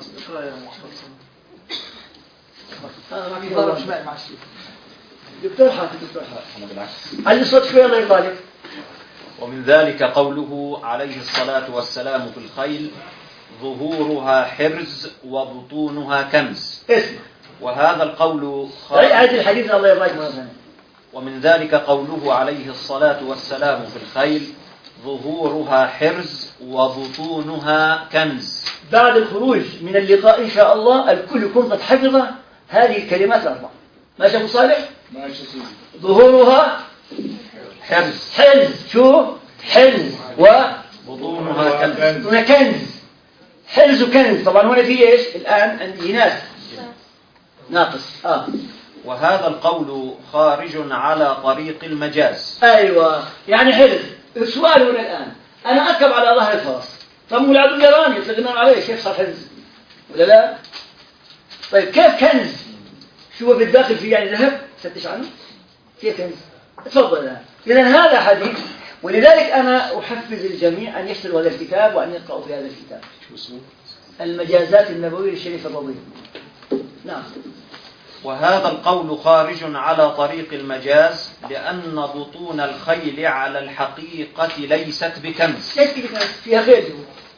دكتور حاتم علي صوت شوي الله يبارك. ومن ذلك قوله عليه الصلاة والسلام في الخيل: ظهورها حرز وبطونها كنز. وهذا القول هذه الحديث الله يبارك مرة. ومن ذلك قوله عليه الصلاة والسلام في الخيل: ظهورها حرز وبطونها كنز. بعد الخروج من اللقاء إن شاء الله الكل يكون قد حفظ هذه الكلمات الأربع. ماشي أبو صالح؟ ماشي. ظهورها حرز شو؟ حرز وبطونها كنز. حرز وكنز. طبعا هنا في إيش الآن عندي ناس ناقص. وهذا القول خارج على طريق المجاز. أيوة يعني حرز. السؤال هنا الآن أنا أركب على ظهر الفرس، طب والعدو يراني يطلقنا عليه كيف صار حرز ولا لا؟ طيب كيف كنز؟ شو بالداخل فيه يعني ذهب؟ فتش عنه كيف كنز؟ تفضل الآن. إذن هذا حديث، ولذلك أنا أحفز الجميع أن يشتروا هذا الكتاب وأن يقرأوا في هذا الكتاب. المجازات النبوية الشريفة الرضية. نعم. وهذا القول خارج على طريق المجاز لأن بطون الخيل على الحقيقة ليست بكنز فيها خير.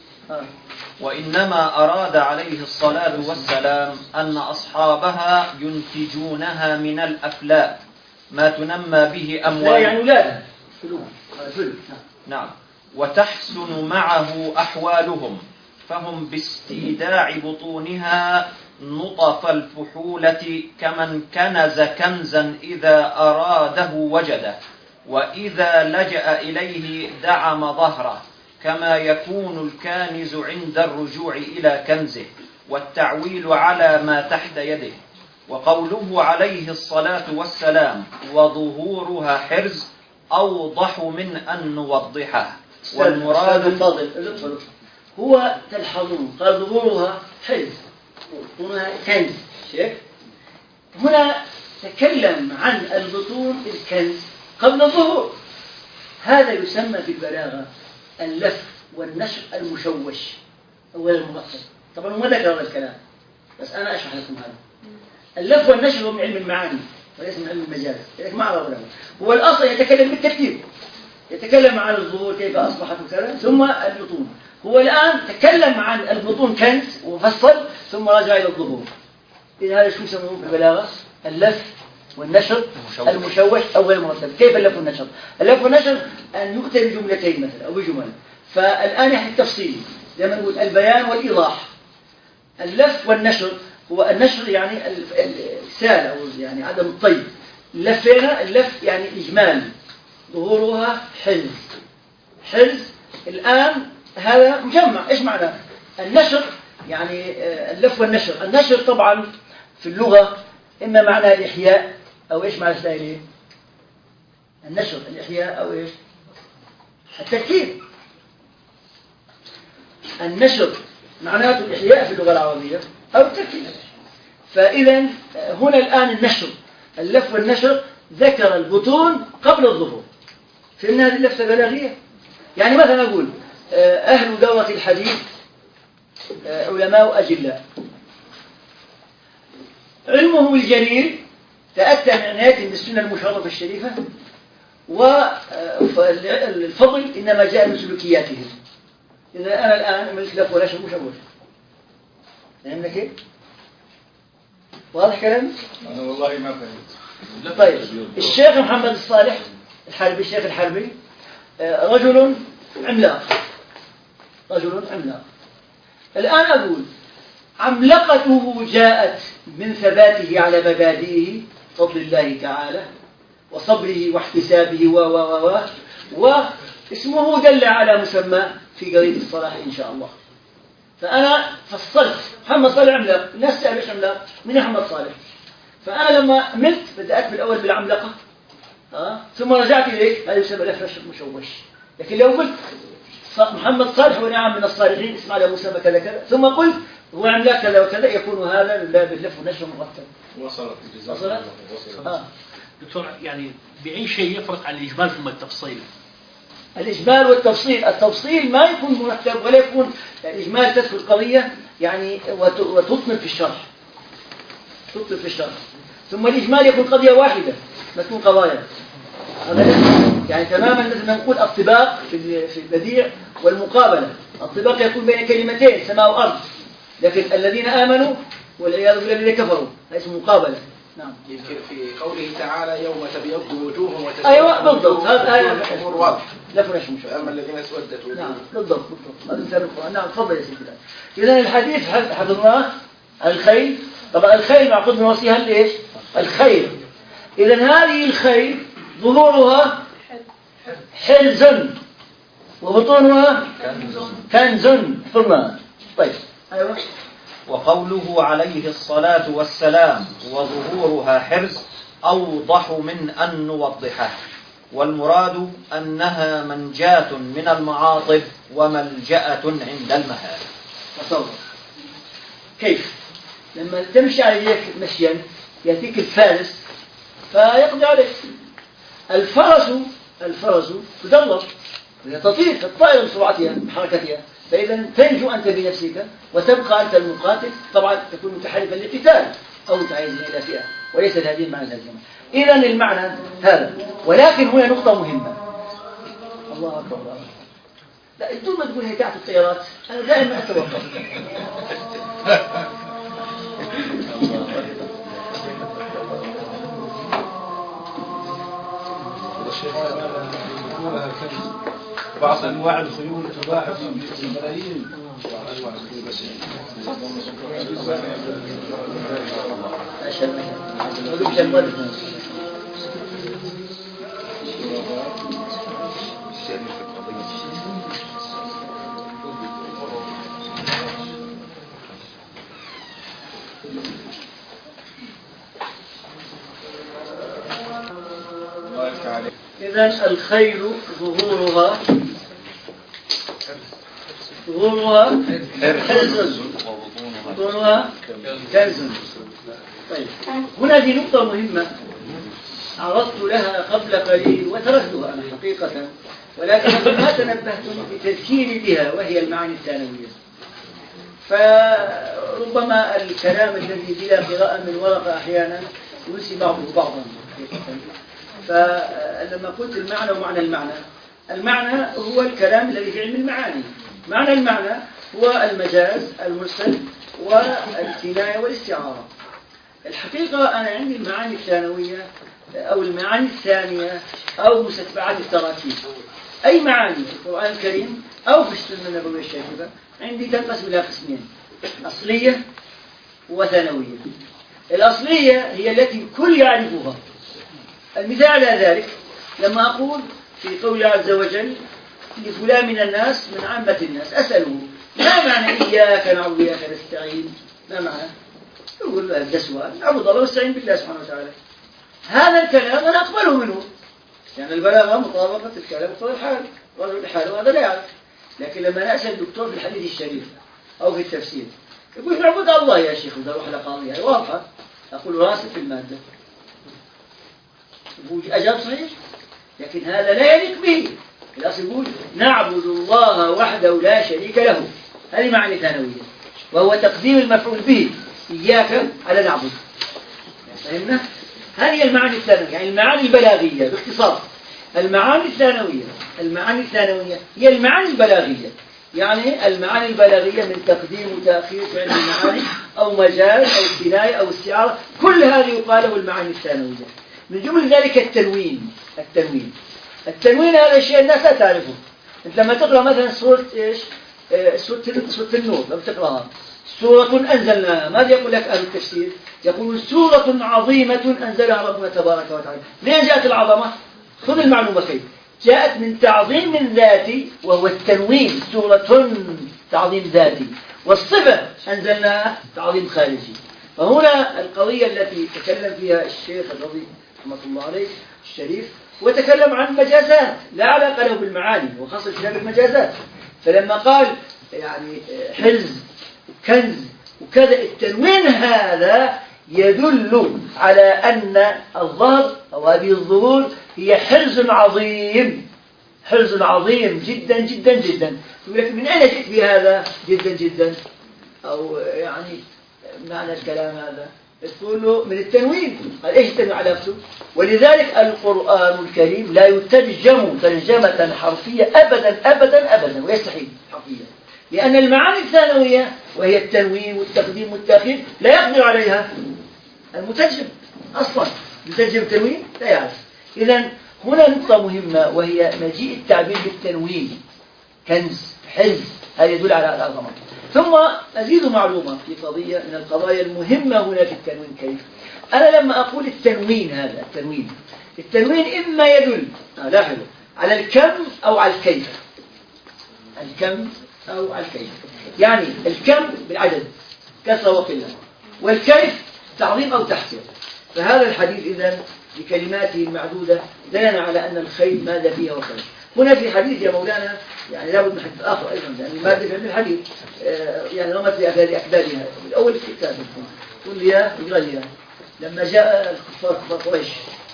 وإنما أراد عليه الصلاة والسلام أن أصحابها ينتجونها من الأفلاء ما تنمى به لا أموال يعني أولادها. نعم، وتحسن معه أحوالهم، فهم باستيداع بطونها نطف الفحولة كمن كنز كنزا إذا أراده وجده، وإذا لجأ إليه دعم ظهره، كما يكون الكانز عند الرجوع إلى كنزه والتعويل على ما تحت يده. وقوله عليه الصلاة والسلام وظهورها حرز أوضح من أن نوضحه. والمراد الفضل هو تلحظون قال ظهورها حرز بطونها كنز. هنا تكلم عن البطون الكنز قبل الظهور. هذا يسمى في البلاغة اللف والنشر المشوش أو المرتب. طبعا ما ذكر هذا الكلام بس أنا أشرح لكم هذا. اللف والنشر هو من علم المعاني وليس من علم المجاز. ما أعرف له. هو الأصل يتكلم بالترتيب، يتكلم عن الظهور كيف أصبحت وكذا ثم البطون. هو الآن تكلم عن البطون كنز وفصل ثم رجع إلى الظهور. إذا هذا شو يسمونه في البلاغة؟ اللف والنشر المشوش أو غير مرتب. كيف اللف والنشر؟ اللف والنشر أن يؤتى بجملتين مثلا أو بجمل. فالآن يحدث التفصيل زي ما نقول البيان والإيضاح. اللف والنشر هو النشر يعني السال أو يعني عدم الطي. لفينا اللف يعني إجمال. ظهورها حرز. حرز الآن هذا مجمع. إيش معنى النشر؟ يعني اللف والنشر. النشر طبعا في اللغة إما معنى الإحياء أو إيش معنى الثاني؟ النشر الإحياء أو إيش؟ التركيب. النشر معناته الإحياء في اللغة العربية أو التركيب. فإذا هنا الآن النشر اللف والنشر ذكر البطون قبل الظهور. فإن هذه اللفة بلاغية. يعني مثلا أقول أهل دورة الحديث علماء أجلاء علمهم الجليل تأتى من عنايتهم بالسنة المشرفة الشريفة والفضل إنما جاء من سلوكياتهم. إذا أنا الآن أملك لف ولا شيء مشوش. فهمنا كيف؟ واضح كلامي؟ أنا والله ما فهمت. طيب الشيخ محمد الصالح الحربي الشيخ الحربي رجل عملاق. رجل عملاق. الآن أقول عملقته جاءت من ثباته على مبادئه فضل الله تعالى وصبره واحتسابه واسمه دل على مسمى في قضية الصلاح إن شاء الله. فأنا فصلت محمد صالح عملاق. الناس سأل إيش عملاق؟ من محمد صالح؟ فأنا لما ملت بدأت بالأول بالعملاقة ثم رجعت إليك هذا يسمى لف مشوش. لكن لو قلت محمد صالح ونعم من الصالحين اسمع له مسمى كذا كذا ثم قلت هو عملاق كذا وكذا يكون هذا من باب اللف والنشر مرتب. وصلت. دكتور يعني بأي شيء يفرق عن الإجمال ثم التفصيل؟ الإجمال والتفصيل. التفصيل ما يكون مرتب ولا يكون الإجمال تذكر قضية يعني وتطنب في الشرح. تطنب في الشرح. ثم الإجمال يكون قضية واحدة ما تكون قضايا. يعني تماما لازم نقول الطباق في البديع والمقابلة. الطباق يكون بين كلمتين سماء وأرض. لكن الذين آمنوا والعياذ بالله الذين كفروا هذا اسمه مقابلة. نعم. يمكن في قوله تعالى يوم تبيض وجوه وتسود. أيوة بالضبط. هذا الأمور واضحة. لا فرش مش. أما الذين اسودت وجوههم. نعم بالضبط. هذا مثال القرآن. نعم تفضل يا سيدي. إذا الحديث حفظناه الخيل. طبعا الخيل معقود من وصيها لإيش؟ الخيل. إذا هذه الخيل ظهورها حرز وبطونها كنز. ثم طيب أيوة. وقوله عليه الصلاة والسلام وظهورها حرز أوضح من أن نوضحه. والمراد أنها منجاة من المعاطب وملجأة عند المهاب. تصور كيف لما تمشي عليك مشيا يأتيك الفارس فيقضي عليك. الفرس تدلر هي تطير الطائرة بسرعتها بحركتها فإذا تنجو أنت بنفسك وتبقى أنت المقاتل، طبعا تكون متحرفا للقتال أو متحيزا إلى فئة، وليس هذه المعنى لازمة. إذا المعنى هذا، ولكن هنا نقطة مهمة. الله أكبر الله أكبر. لا بدون ما تقول هي تحت الطيارات، أنا دائما أتوقف. بعض انواع الخيول تباع بالملايين. إذن الخيل ظهورها حرز وبطونها كنز. طيب هنا دي نقطة مهمة عرضت لها قبل قليل وتركتها أنا حقيقة، ولكن ما تنبهت بتذكيري بها، وهي المعاني الثانوية. فربما الكلام الذي بلا قراءة من ورقة أحيانا ينسي بعضه بعضا حقيقة. فلما قلت المعنى ومعنى المعنى هو الكلام الذي في علم المعاني. معنى المعنى هو المجاز المرسل والكناية والاستعارة. الحقيقة أنا عندي المعاني الثانوية أو المعاني الثانية أو مستتبعات التراكيب. أي معاني في القرآن الكريم أو في السنة النبوية الشريفة عندي تنقسم إلى قسمين: أصلية وثانوية. الأصلية هي التي الكل يعرفها. المثال على ذلك لما أقول في قول عز وجل لفلان من الناس من عامة الناس أسأله ما معنى إياك نعبد وإياك نستعين؟ ما معنى؟ يقول هذا سؤال، نعبد الله واستعين بالله سبحانه وتعالى. هذا الكلام أنا أقبله منه، يعني البلاغة مطابقة الكلام مقتضى الحال، رجل الحال وهذا لا يعرف. لكن لما نسأل الدكتور في الحديث الشريف أو في التفسير يقول نعبد الله يا شيخ، وده روح لقاضية واضحة، أقول راسب في المادة، أجاب صحيح، لكن هذا لا يليق به. الأصل يقول نعبد الله وحده لا شريك له. هذه معنى ثانوية، وهو تقديم المفعول به إياك على نعبد. فهمنا؟ هذه المعاني الثانوية، يعني المعاني البلاغية باختصار. المعاني الثانوية هي المعاني البلاغية، يعني المعاني البلاغية من تقديم وتأخير فعل المعاني أو مجاز أو كناية أو استعارة، كل هذه يقال له المعاني الثانوية. من جمل ذلك التنوين هذا الشيء الناس لا تعرفه. أنت لما تقرأ مثلا سورة إيش؟ سورة النور، لما تقرأها سورة أنزلناها، ماذا يقول لك أهل التفسير؟ يقول سورة عظيمة أنزلها ربنا تبارك وتعالى. لين جاءت العظمة؟ خذ المعلومة كيف جاءت من تعظيم ذاتي وهو التنوين، سورة تعظيم ذاتي، والصفة أنزلناها تعظيم خارجي. فهنا القضية التي تكلم فيها الشيخ الرضي رحمة الله عليه الشريف وتكلم عن مجازات لا علاقة له بالمعاني، وخاصة كتاب المجازات. فلما قال يعني حرز وكنز وكذا، التنوين هذا يدل على أن الظهر أو هذه الظهور هي حرز عظيم جدا جدا جدا. يقول لك من أين جئت بهذا جدا جدا؟ أو يعني معنى الكلام هذا تقول له من التنوين. قال إيش التنوين علاقته؟ ولذلك القرآن الكريم لا يترجم ترجمة حرفية أبدا أبدا أبدا، ويستحيل حرفيا، لأن المعاني الثانوية وهي التنوين والتقديم والتأخير لا يقدر عليها المترجم أصلا. يترجم التنوين لا يعرف. إذن هنا نقطة مهمة، وهي مجيء التعبير بالتنوين كنز حرز، هذا يدل على العظمة. ثم أزيد معلومة في قضية من القضايا المهمة هنا في التنوين. كيف؟ أنا لما أقول التنوين هذا التنوين إما يدل لاحظوا على الكم أو على الكيف. الكم أو على الكيف، يعني الكم بالعدد كثرة وقلة، والكيف تعظيم أو تحقير. فهذا الحديث إذن بكلماته المعدودة دلنا على أن الخير ماذا فيها وخير. هنا في حديث يا مولانا يعني لابد من حديث آخر أيضا، يعني المادة في الحديث يعني رمت لأكبادها الأول في الكتاب. قل لي اقرأ لي لما جاء كفار قريش،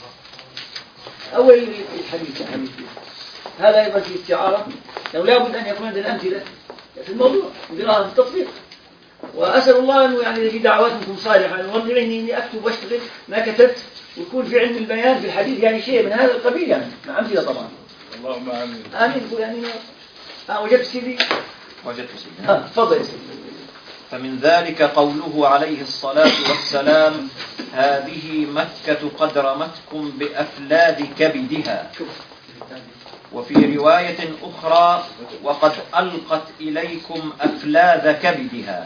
أول الحديث هذا أيضا في استعارة، لو لابد أن يكون عندنا أمثلة في الموضوع قراءة في التطبيق. وأسأل الله أنه يعني في دعواتكم صالحة وأرجو إني أكتب وأشتغل ما كتبت ويكون في علم البيان في الحديث يعني شيء من هذا القبيل يعني مع أمثلة طبعا. اللهم آمين. آمين. يعني وجدت سيدي. وجدت سيدي. تفضل يا سيدي. فمن ذلك قوله عليه الصلاة والسلام: هذه مكة قد رمتكم بأفلاذ كبدها. وفي رواية أخرى: وقد ألقت إليكم أفلاذ كبدها.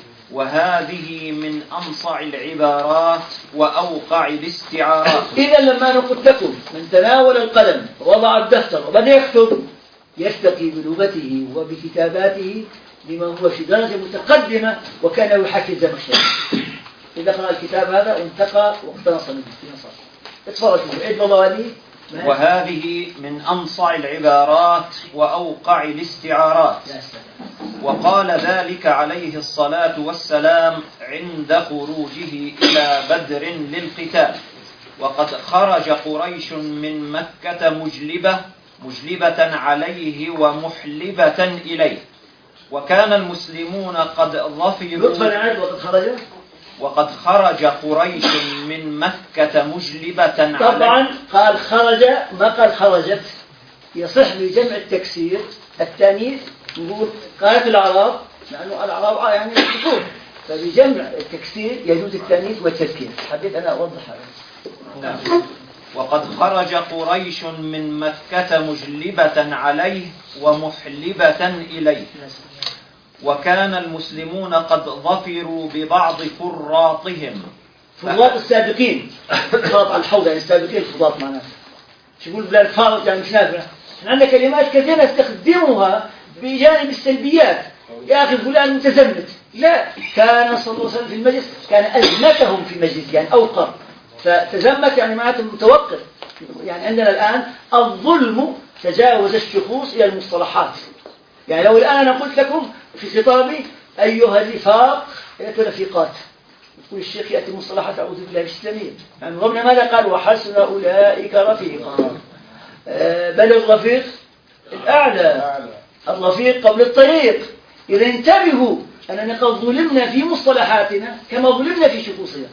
وهذه من أنصع العبارات وأوقع الاستعارات. إذا لما نقول لكم من تناول القلم ووضع الدفتر وبدأ يكتب يرتقي بلغته وبكتاباته لما هو في درجة متقدمة وكان يحكي الزمخشري. إذا قرأ الكتاب هذا انتقى واقتنص منه في نصر. اتفرجوا عيد مواليه. وهذه من أنصع العبارات وأوقع الاستعارات. وقال ذلك عليه الصلاة والسلام عند خروجه إلى بدر للقتال. وقد خرج قريش من مكة مجلبة عليه ومحلبة إليه. وكان المسلمون قد ظفروا. وقد خرج قريش من مكة مجلبة طبعا قال خرج ما قال خرجت. يصح بجمع التكسير التانيث نقول قالت الأعراب لأنه الأعراب يعني الكفور فبجمع التكسير يجوز التانيث والتذكير. حبيت أنا أوضح هذا. وقد خرج قريش من مكة مجلبة عليه ومحلبة إليه. وكان المسلمون قد ظفروا ببعض فرواطهم. فرواط السابقين. فرواط على الحوض يعني السابقين فرواط معناه. شو يقول بلا الفارط يعني مش نافع. عندنا كلمات كثيرة نستخدمها بجانب السلبيات. يا أخي فلان متزمت. لا كان صلى الله عليه وسلم في المجلس كان أزمتهم في المجلس يعني أوقر. فتزمت يعني معناته متوقف. يعني عندنا الآن الظلم تجاوز الشخوص إلى المصطلحات. يعني لو الآن أنا قلت لكم في خطابي أيها الرفاق يأتي رفيقات يقول الشيخ يأتي مصطلحات أعوذ بالله الإسلامية يعني ربنا ماذا قال وحسن أولئك رفيقا بل الرفيق الأعلى الرفيق قبل الطريق. إذا انتبهوا أننا قد ظلمنا في مصطلحاتنا كما ظلمنا في شخوصنا.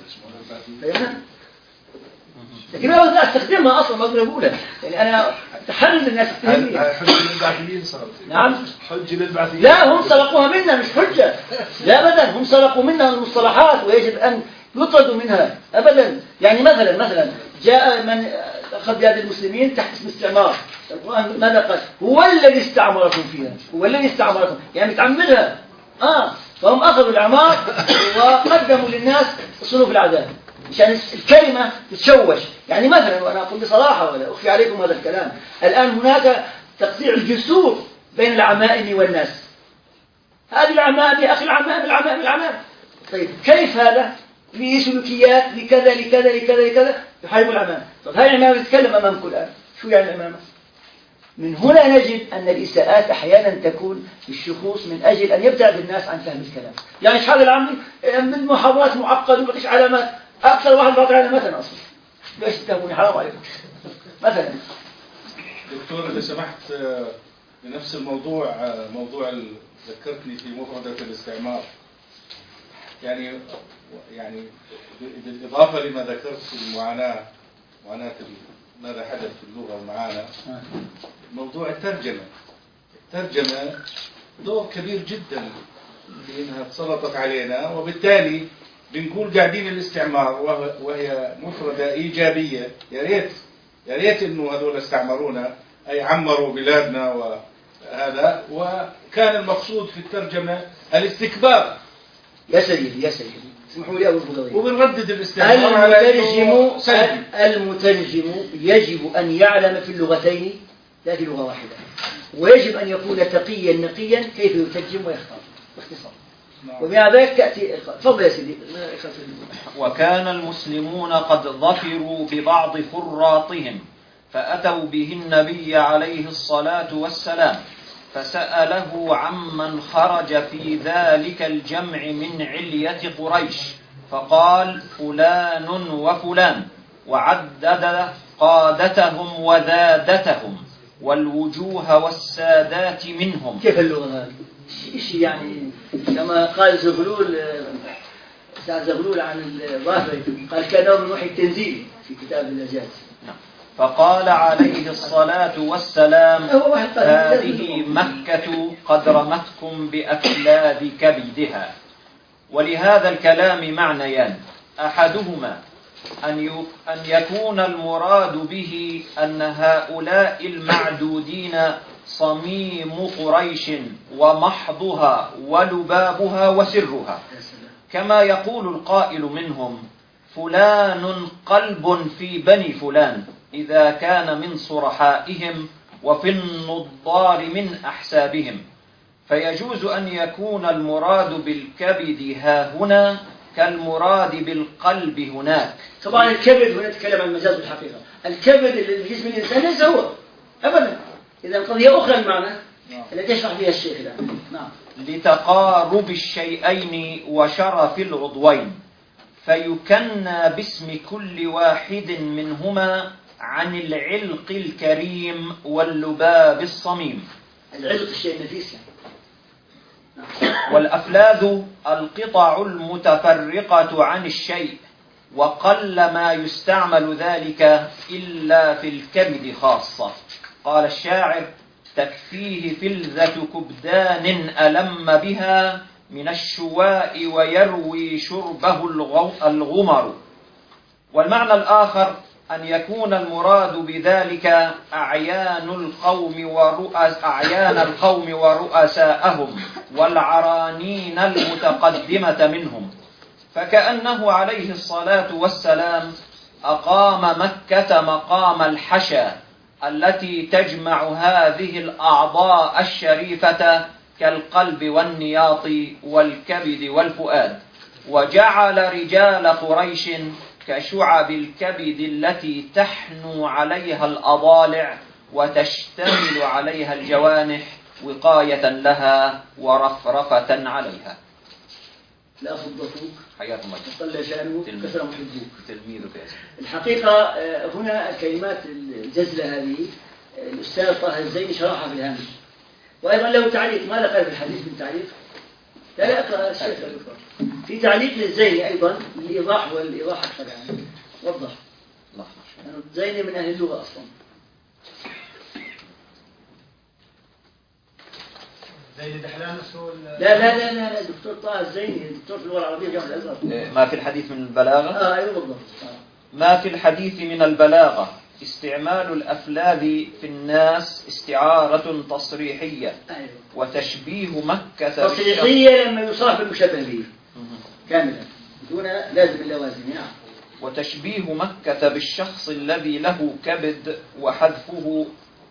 لكن أنا أقدر أستخدمها أصلا ما أقدر أقولها يعني أنا تحرز الناس التهمية. حج للبعثيين صارت. نعم. حج للبعثيين. لا هم سرقوها منا مش حجة. لا أبدا هم سرقوا منا المصطلحات ويجب أن يطردوا منها أبدا. يعني مثلا جاء من أخذ بلاد المسلمين تحت اسم استعمار. القرآن ماذا قال؟ هو الذي استعمركم فيها. هو الذي استعمركم يعني متعمدها. فهم أخذوا الأعمار وقدموا للناس صنوف العذاب. مشان الكلمة تتشوش. يعني مثلا وأنا أقول بصراحة ولا أخفي عليكم هذا الكلام الآن هناك تقطيع الجسور بين العمائم والناس. هذه العمائم يا أخي العمائم. طيب كيف هذا؟ في سلوكيات لكذا يحارب العمائم. طيب هاي العمائم تتكلم أمامكم الآن. شو يعني العمامة؟ من هنا نجد أن الإساءات أحيانا تكون للشخوص من أجل أن يبتعد الناس عن فهم الكلام. يعني شحال العامي من محاضرات معقدة ومفيش علامات. أكثر واحد باطل علامات أصلا. ليش تتهموني حرام عليكم؟ مثلا. دكتور إذا سمحت بنفس الموضوع ذكرتني في مفردة الاستعمار. يعني بالإضافة لما ذكرت في معاناة ماذا حدث في اللغة ومعانا موضوع الترجمة دور كبير جدا في أنها تسلطت علينا وبالتالي بنقول قاعدين الاستعمار وهي مفردة إيجابية. يا ريت إنه هذول استعمرونا أي عمروا بلادنا وهذا وكان المقصود في الترجمة الاستكبار. يا سيدي اسمحوا لي أقول قضية. وبنردد الاستعمار على المترجم يجب أن يعلم في اللغتين لا في لغة واحدة ويجب أن يكون تقيا نقيا كيف يترجم ويختار باختصار. ومع ذلك تأتي تفضل يا سيدي. وكان المسلمون قد ظفروا ببعض فرواطهم فأتوا به النبي عليه الصلاة والسلام فسأله عمن خرج في ذلك الجمع من علية قريش فقال فلان وفلان وعدد قادتهم وذادتهم والوجوه والسادات منهم. كيف اللغة هذه؟ شيء يعني كما قال زغلول سعد زغلول عن الظاهري قال كانه من وحي التنزيل في كتاب الإعجاز. فقال عليه الصلاة والسلام هذه مكة قد رمتكم بأكلاب كبدها. ولهذا الكلام معنيان: أحدهما أن يكون المراد به أن هؤلاء المعدودين صميم قريش ومحضها ولبابها وسرها، كما يقول القائل منهم: فلان قلب في بني فلان، إذا كان من صرحائهم وفي النضار من أحسابهم. فيجوز أن يكون المراد بالكبد ها هنا كالمراد بالقلب هناك. طبعا الكبد هنا نتكلم عن المجاز بالحقيقة. الكبد اللي في جسم الإنسان ليس هو أبدا، إذا قضية أخرى المعنى التي يشرح بها الشيخ الآن. نعم. لتقارب الشيئين وشرف العضوين، فيكنى باسم كل واحد منهما عن العلق الكريم واللباب الصميم. العلق الشيء النفيس يعني. والأفلاذ القطع المتفرقة عن الشيء، وقل ما يستعمل ذلك إلا في الكبد خاصة. قال الشاعر: تكفيه فلذة كبدان ألم بها من الشواء ويروي شربه الغمر. والمعنى الآخر أن يكون المراد بذلك أعيان القوم ورؤساءهم والعرانين المتقدمة منهم، فكأنه عليه الصلاة والسلام أقام مكة مقام الحشا التي تجمع هذه الأعضاء الشريفة كالقلب والنياط والكبد والفؤاد، وجعل رجال قريش كشعب الكبد التي تحنو عليها الأضالع وتشتمل عليها الجوانح وقاية لها ورفرفة عليها. لا فضتوك حياكم الله. قل شأنه كثر محبوك. تلميذك. الحقيقة هنا الكلمات الجزلة هذه الأستاذ طه الزيني شرحها في الهامش، وأيضا له تعليق. ماذا قال في الحديث من تعليق؟ لا أقرأ الشيخ في تعليق للزيني أيضا الإيضاح والإيضاح أكثر يعني. وضح. يعني الزيني من أهل اللغة أصلا. زين دحلان لا دكتور طه الزيني دكتور في اللغة العربية جامعة الأزهر. ما في الحديث من البلاغة؟ أيوة بالضبط. ما في الحديث من البلاغة استعمال الأفلاذ في الناس استعارة تصريحية. أيوة. وتشبيه مكة تصريحية لما يصاحب المشبه به كاملا دون لازم اللوازم. نعم. وتشبيه مكة بالشخص الذي له كبد، وحذفه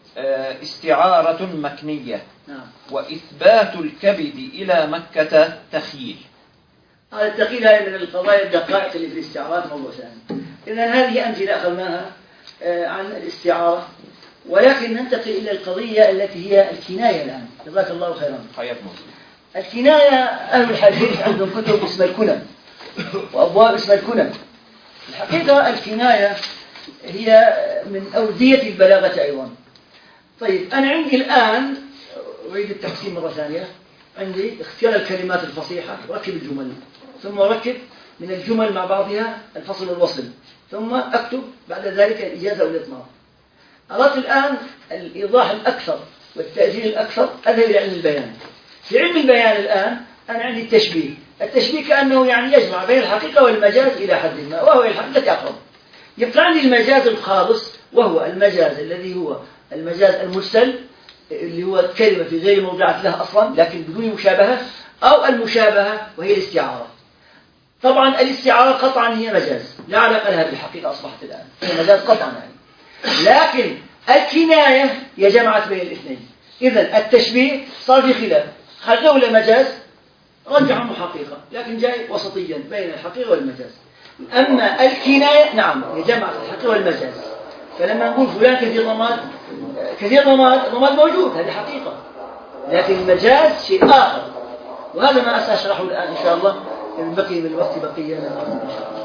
استعارة مكنية. نعم. وإثبات الكبد إلى مكة تخييل. هذا التخييل هذه من القضايا الدقائق اللي في الاستعارات موضوع ثاني. إذن هذه أمثلة أخذناها عن الاستعارة، ولكن ننتقل إلى القضية التي هي الكناية الآن. جزاك الله خيرا. حياكم. الكناية أهل الحديث عندهم كتب اسم الكنى وأبواب اسم الكنى. الحقيقة الكناية هي من أودية البلاغة أيضا. طيب أنا عندي الآن أريد التقسيم مرة ثانية. عندي اختيار الكلمات الفصيحة وركب الجمل، ثم أركب من الجمل مع بعضها الفصل والوصل، ثم أكتب بعد ذلك الإجازة والإطمار. أردت الآن الإيضاح الأكثر والتأثير الأكثر أذهب إلى علم البيان. في علم البيان الآن أنا عندي التشبيه. التشبيه كأنه يعني يجمع بين الحقيقة والمجاز إلى حد ما، وهو الحقيقة أقرب. يبقى عندي المجاز الخالص، وهو المجاز الذي هو المجاز المرسل اللي هو كلمة في غير موضعها لها أصلا لكن بدون مشابهة، أو المشابهة وهي الاستعارة. طبعا الاستعارة قطعا هي مجاز لا علاقة لها بالحقيقة، أصبحت الآن هي مجاز قطعا يعني. لكن الكناية هي جمعت بين الاثنين. إذن التشبيه صار في خلاف، خلوه لمجاز رجعهم حقيقة، لكن جاي وسطيا بين الحقيقة والمجاز. أما الكناية نعم هي جمعت الحقيقة والمجاز. فلما نقول فلان كثير ضماد، كثير ضماد موجود، هذه حقيقة، لكن المجاز شيء آخر، وهذا ما سأشرحه الآن إن شاء الله. إن بقي من الوقت بقية إن شاء الله.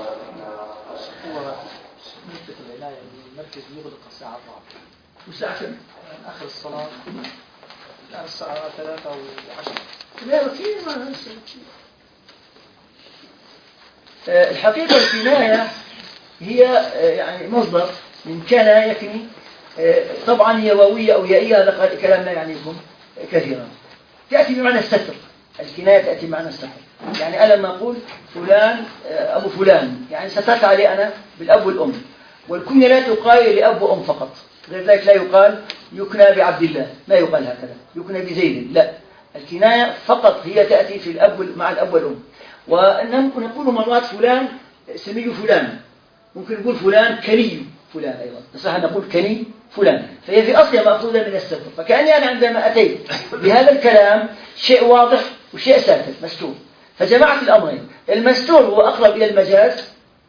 نسبة العناية المركز يغلق الساعة 4 والساعة كم؟ آخر الصلاة الآن الساعة 3:10. لا كثير ما الحقيقة الكناية هي يعني مصدر من كان يكني، طبعا هي واوية أو يائية، هذا كلام لا يعنيكم كثيرا. تأتي بمعنى الستر، الكناية تأتي بمعنى الستر. يعني أنا لما أقول فلان أبو فلان، يعني سترت عليه أنا بالأب والأم. والكنية لا تقال لأب وأم فقط، غير ذلك لا يقال يكنى بعبد الله، ما يقال هكذا يكنى بزيد، لا، الكناية فقط هي تأتي في الأب مع الأب والأم. وممكن نقول مرات فلان سمي فلان، ممكن نقول فلان كني فلان أيضا، صح نقول كني فلان، فهي في أصلها مأخوذة من الستر. فكأني أنا عندما أتيت بهذا الكلام شيء واضح وشيء ساكت مستور، فجمعت الأمرين، المستور هو أقرب إلى المجاز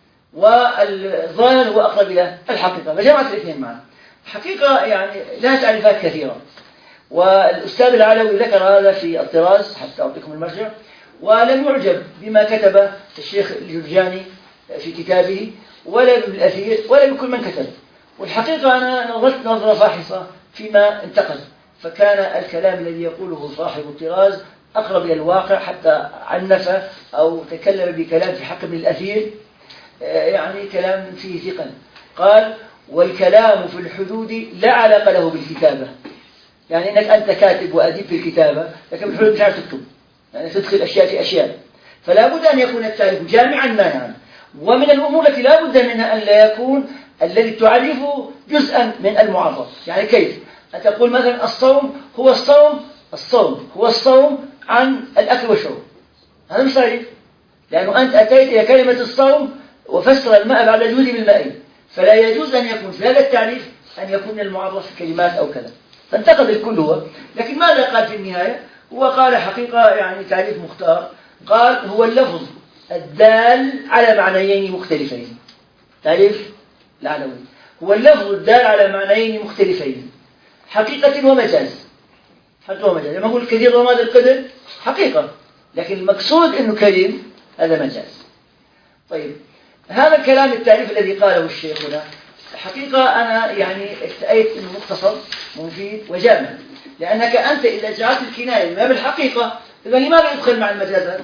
والظاهر هو أقرب إلى الحقيقة، فجمعت الاثنين معا. حقيقة يعني لها تعريفات كثيرة، والأستاذ العلوي ذكر هذا في الطراز حتى أعطيكم المرجع، ولم يعجب بما كتب الشيخ الجرجاني في كتابه ولا بالأثير ولا بكل من كتب. والحقيقة أنا نظرت نظرة فاحصة فيما انتقد، فكان الكلام الذي يقوله صاحب الطراز أقرب إلى الواقع، حتى عنف أو تكلم بكلام في حق ابن الأثير يعني كلام فيه ثقل. قال: والكلام في الحدود لا علاقة له بالكتابة، يعني إنك أنت كاتب وأديب في الكتابة، لكن الحدود مش عارف تكتب، يعني تدخل أشياء في أشياء، فلا بد أن يكون التعريف جامعا مانعا. ومن الأمور التي لا بد منها أن لا يكون الذي تعرفه جزءا من المعرف. يعني كيف؟ أن تقول مثلا الصوم هو الصوم هو الصوم عن الأكل والشرب، هذا مش صحيح، لأنه أنت أتيت إلى كلمة الصوم وفسر الماء بعد الجود بالماء، فلا يجوز أن يكون في هذا التعريف أن يكون المعرف كلمات أو كذا، فانتقد الكل هو. لكن ماذا قال في النهاية؟ هو قال حقيقة يعني تعريف مختار، قال: هو اللفظ الدال على معنيين مختلفين. تعريف العلوي: هو اللفظ الدال على معنيين مختلفين، حقيقة ومجاز. حقيقة ومجاز، لما أقول كثير رماد القدر حقيقة، لكن المقصود أنه كريم هذا مجاز. طيب، هذا الكلام التعريف الذي قاله الشيخ هنا حقيقة أنا يعني اكتأيت أنه مختصر مفيد وجامع، لأنك أنت إذا جعلت الكناية ما بالحقيقة، إذا لماذا يدخل مع المجازات؟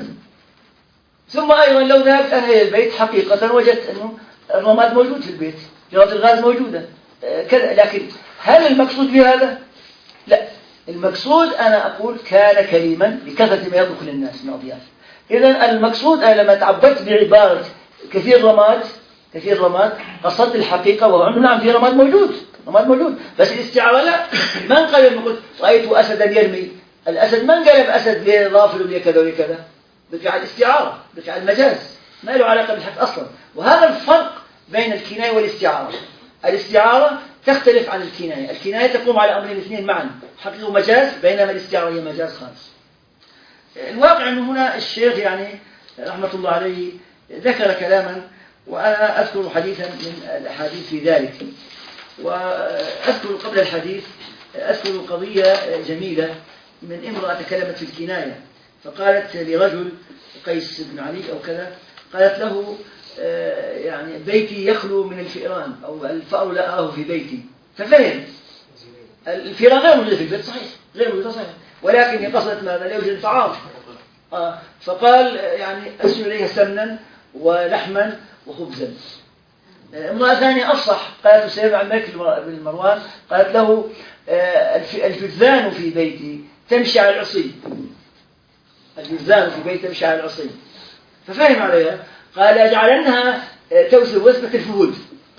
ثم أيضا لو ذهبت أنا إلى البيت حقيقة وجدت أنه الرماد موجود في البيت، جرات الغاز موجودة كذا، لكن هل المقصود بهذا؟ لا، المقصود أنا أقول كان كريما لكثرة ما يدخل الناس من أضياف. إذن المقصود أنا لما تعبرت بعبارة كثير رماد قصدت الحقيقة، وهو نعم في رماد موجود، بس الاستعارة لا. من قال لما قلت رأيت أسدا يرمي، الأسد من قال بأسد ليه ضافل وليه كذا وليه بقى الاستعارة، بقى المجاز، ما له علاقة بالحق أصلا. وهذا الفرق بين الكناية والاستعارة. الاستعارة تختلف عن الكناية، الكناية تقوم على أمرين اثنين معا، حقيقة ومجاز، بينما الاستعارة هي مجاز خالص. الواقع أنه هنا الشيخ يعني رحمة الله عليه ذكر كلاما، وأنا أذكر حديثا من الأحاديث في ذلك. وأذكر قبل الحديث أذكر قضية جميلة من امرأة تكلمت في الكناية، فقالت لرجل قيس بن علي أو كذا، قالت له يعني بيتي يخلو من الفئران، أو الفأر لا أراه في بيتي، ففهم الفئران غير موجودة في البيت، صحيح غير موجودة صحيح، ولكن قصدت ماذا؟ لا يوجد طعام. فقال يعني أرسل إليها سمنا ولحما وخبزا. امرأة ثانية أفصح، قالت سيدنا عن مالك بن مروان، قالت له الجذان في بيتي تمشي على العصي، الجذان في بيتي تمشي على العصي، ففهم عليها، قال أجعلنها توسل وثبة الفهود.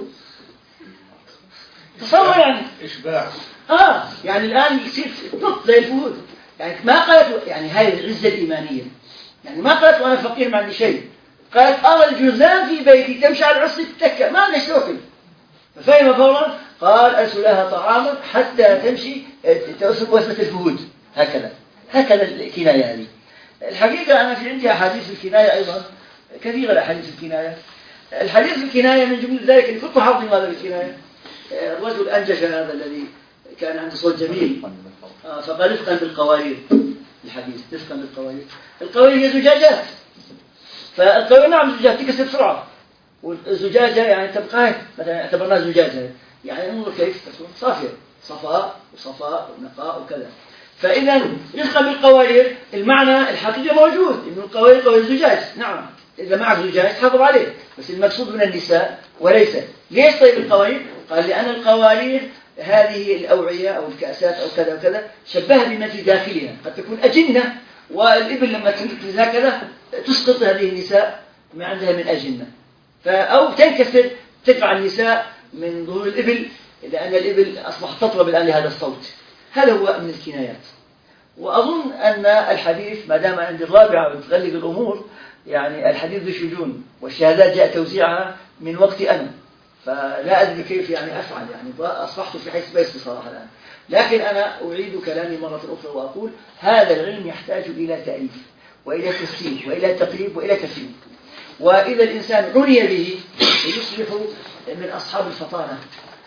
تصور يعني إشباع. يعني الآن يصير تط زي الفهود، يعني ما قالت يعني هاي العزة الإيمانية، يعني ما قالت وأنا فقير ما عندي شيء، قالت أرى الجذام في بيتي تمشي على العصي تتكى ما عندها شوكل، ففهم فورا، قال أرسل لها طعاما حتى تمشي توسل وثبة الفهود. هكذا الكناية هذه. الحقيقة أنا في عندي أحاديث الكناية أيضا كثيرة، الأحاديث الكناية. الحديث الكناية من جملة ذلك اللي كنت حاضر هذا الكناية، الرجل أنجش هذا الذي كان عنده صوت جميل، فقال رفقا بالقوارير، الحديث رفقا بالقوارير. القوارير هي زجاجات، فالقوارير نعم زجاجات تكسر بسرعة، والزجاجة يعني تبقى مثلا اعتبرناها زجاجة، يعني انظر كيف تكون صافية، صفاء ونقاء وكذا. فإذا رفقا بالقوارير المعنى الحقيقي موجود، إنه القوارير قوارير زجاج، نعم إذا معك زجاج حافظ عليه، بس المقصود من النساء وليس. ليش طيب القوارير؟ قال لأن القوارير هذه الأوعية أو الكأسات أو كذا وكذا شبهها بما في داخلها، قد تكون أجنة، والإبل لما تنكسر هكذا تسقط هذه النساء ما عندها من أجنة، أو تنكسر تدفع النساء من ظهور الإبل، لأن الإبل أصبحت تطلب الآن لهذا الصوت. هذا هو من الكنايات. وأظن أن الحديث ما دام عند الرابعة وتغلق الأمور، يعني الحديث ذو شجون والشهادات جاء توزيعها من وقت أنا، فلا أدري كيف يعني أفعل، يعني أصبحت في حيث بيس بصراحة الآن. لكن أنا أعيد كلامي مرة أخرى وأقول هذا العلم يحتاج إلى تأليف وإلى تفسير وإلى تقريب وإلى تفهيم، وإذا الإنسان عني به يصبح من أصحاب الفطانة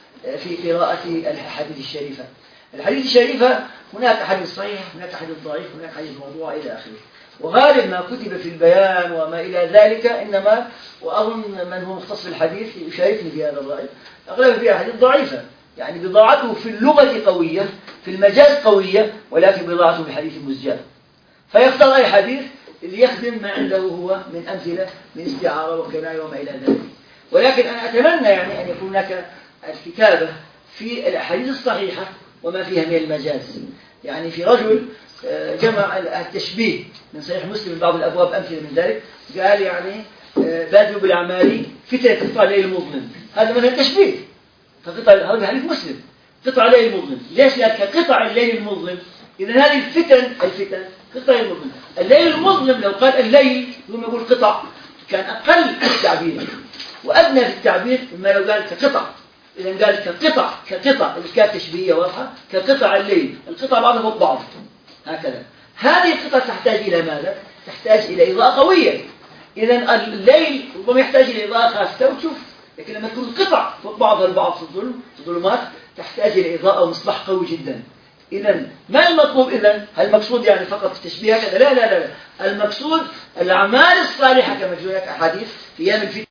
في قراءة الحديث الشريفة. الحديث الشريفة هناك حديث صحيح، هناك حديث ضعيف، هناك حديث موضوع إلى آخره. وغالب ما كتب في البيان وما إلى ذلك إنما، وأظن من هو مختص في الحديث يشاركني في هذا الرأي، أغلب فيها حديث ضعيفة، يعني بضاعته في اللغة قوية، في المجاز قوية، ولكن بضاعته في الحديث مزجاة، فيختار أي حديث ليخدم ما عنده هو من أمثلة من استعارة وكناية وما إلى ذلك. ولكن أنا أتمنى يعني أن يكون هناك الكتابة في الأحاديث الصحيحة وما فيها من المجاز. يعني في رجل جمع التشبيه من صحيح مسلم بعض الأبواب أمثلة من ذلك، قال يعني بادئ بالأعمال فتنة قطع الليل المظلم، هذا مثلا تشبيه، فقطع هذا حديث مسلم قطع الليل المظلم. ليش؟ لأن قطع الليل المظلم، إذا هذه الفتن قطع المظلم. الليل المظلم لو قال الليل ثم يقول قطع كان أقل في التعبير وأدنى في التعبير مما لو قال كقطع. إذا قال كقطع الكاف تشبيهية واضحة، كقطع الليل، القطع بعضها فوق بعض هكذا. هذه القطع تحتاج إلى ماذا؟ تحتاج إلى إضاءة قوية. إذا الليل ربما يحتاج إلى إضاءة خافتة وتشوف، لكن لما تكون القطع فوق بعضها البعض في الظلمات تحتاج إلى إضاءة ومصباح قوي جدا. إذا ما المطلوب؟ إذا هل المقصود يعني فقط التشبيه هكذا؟ لا لا لا، المقصود الأعمال الصالحة كما في هناك أحاديث في أيام الفتن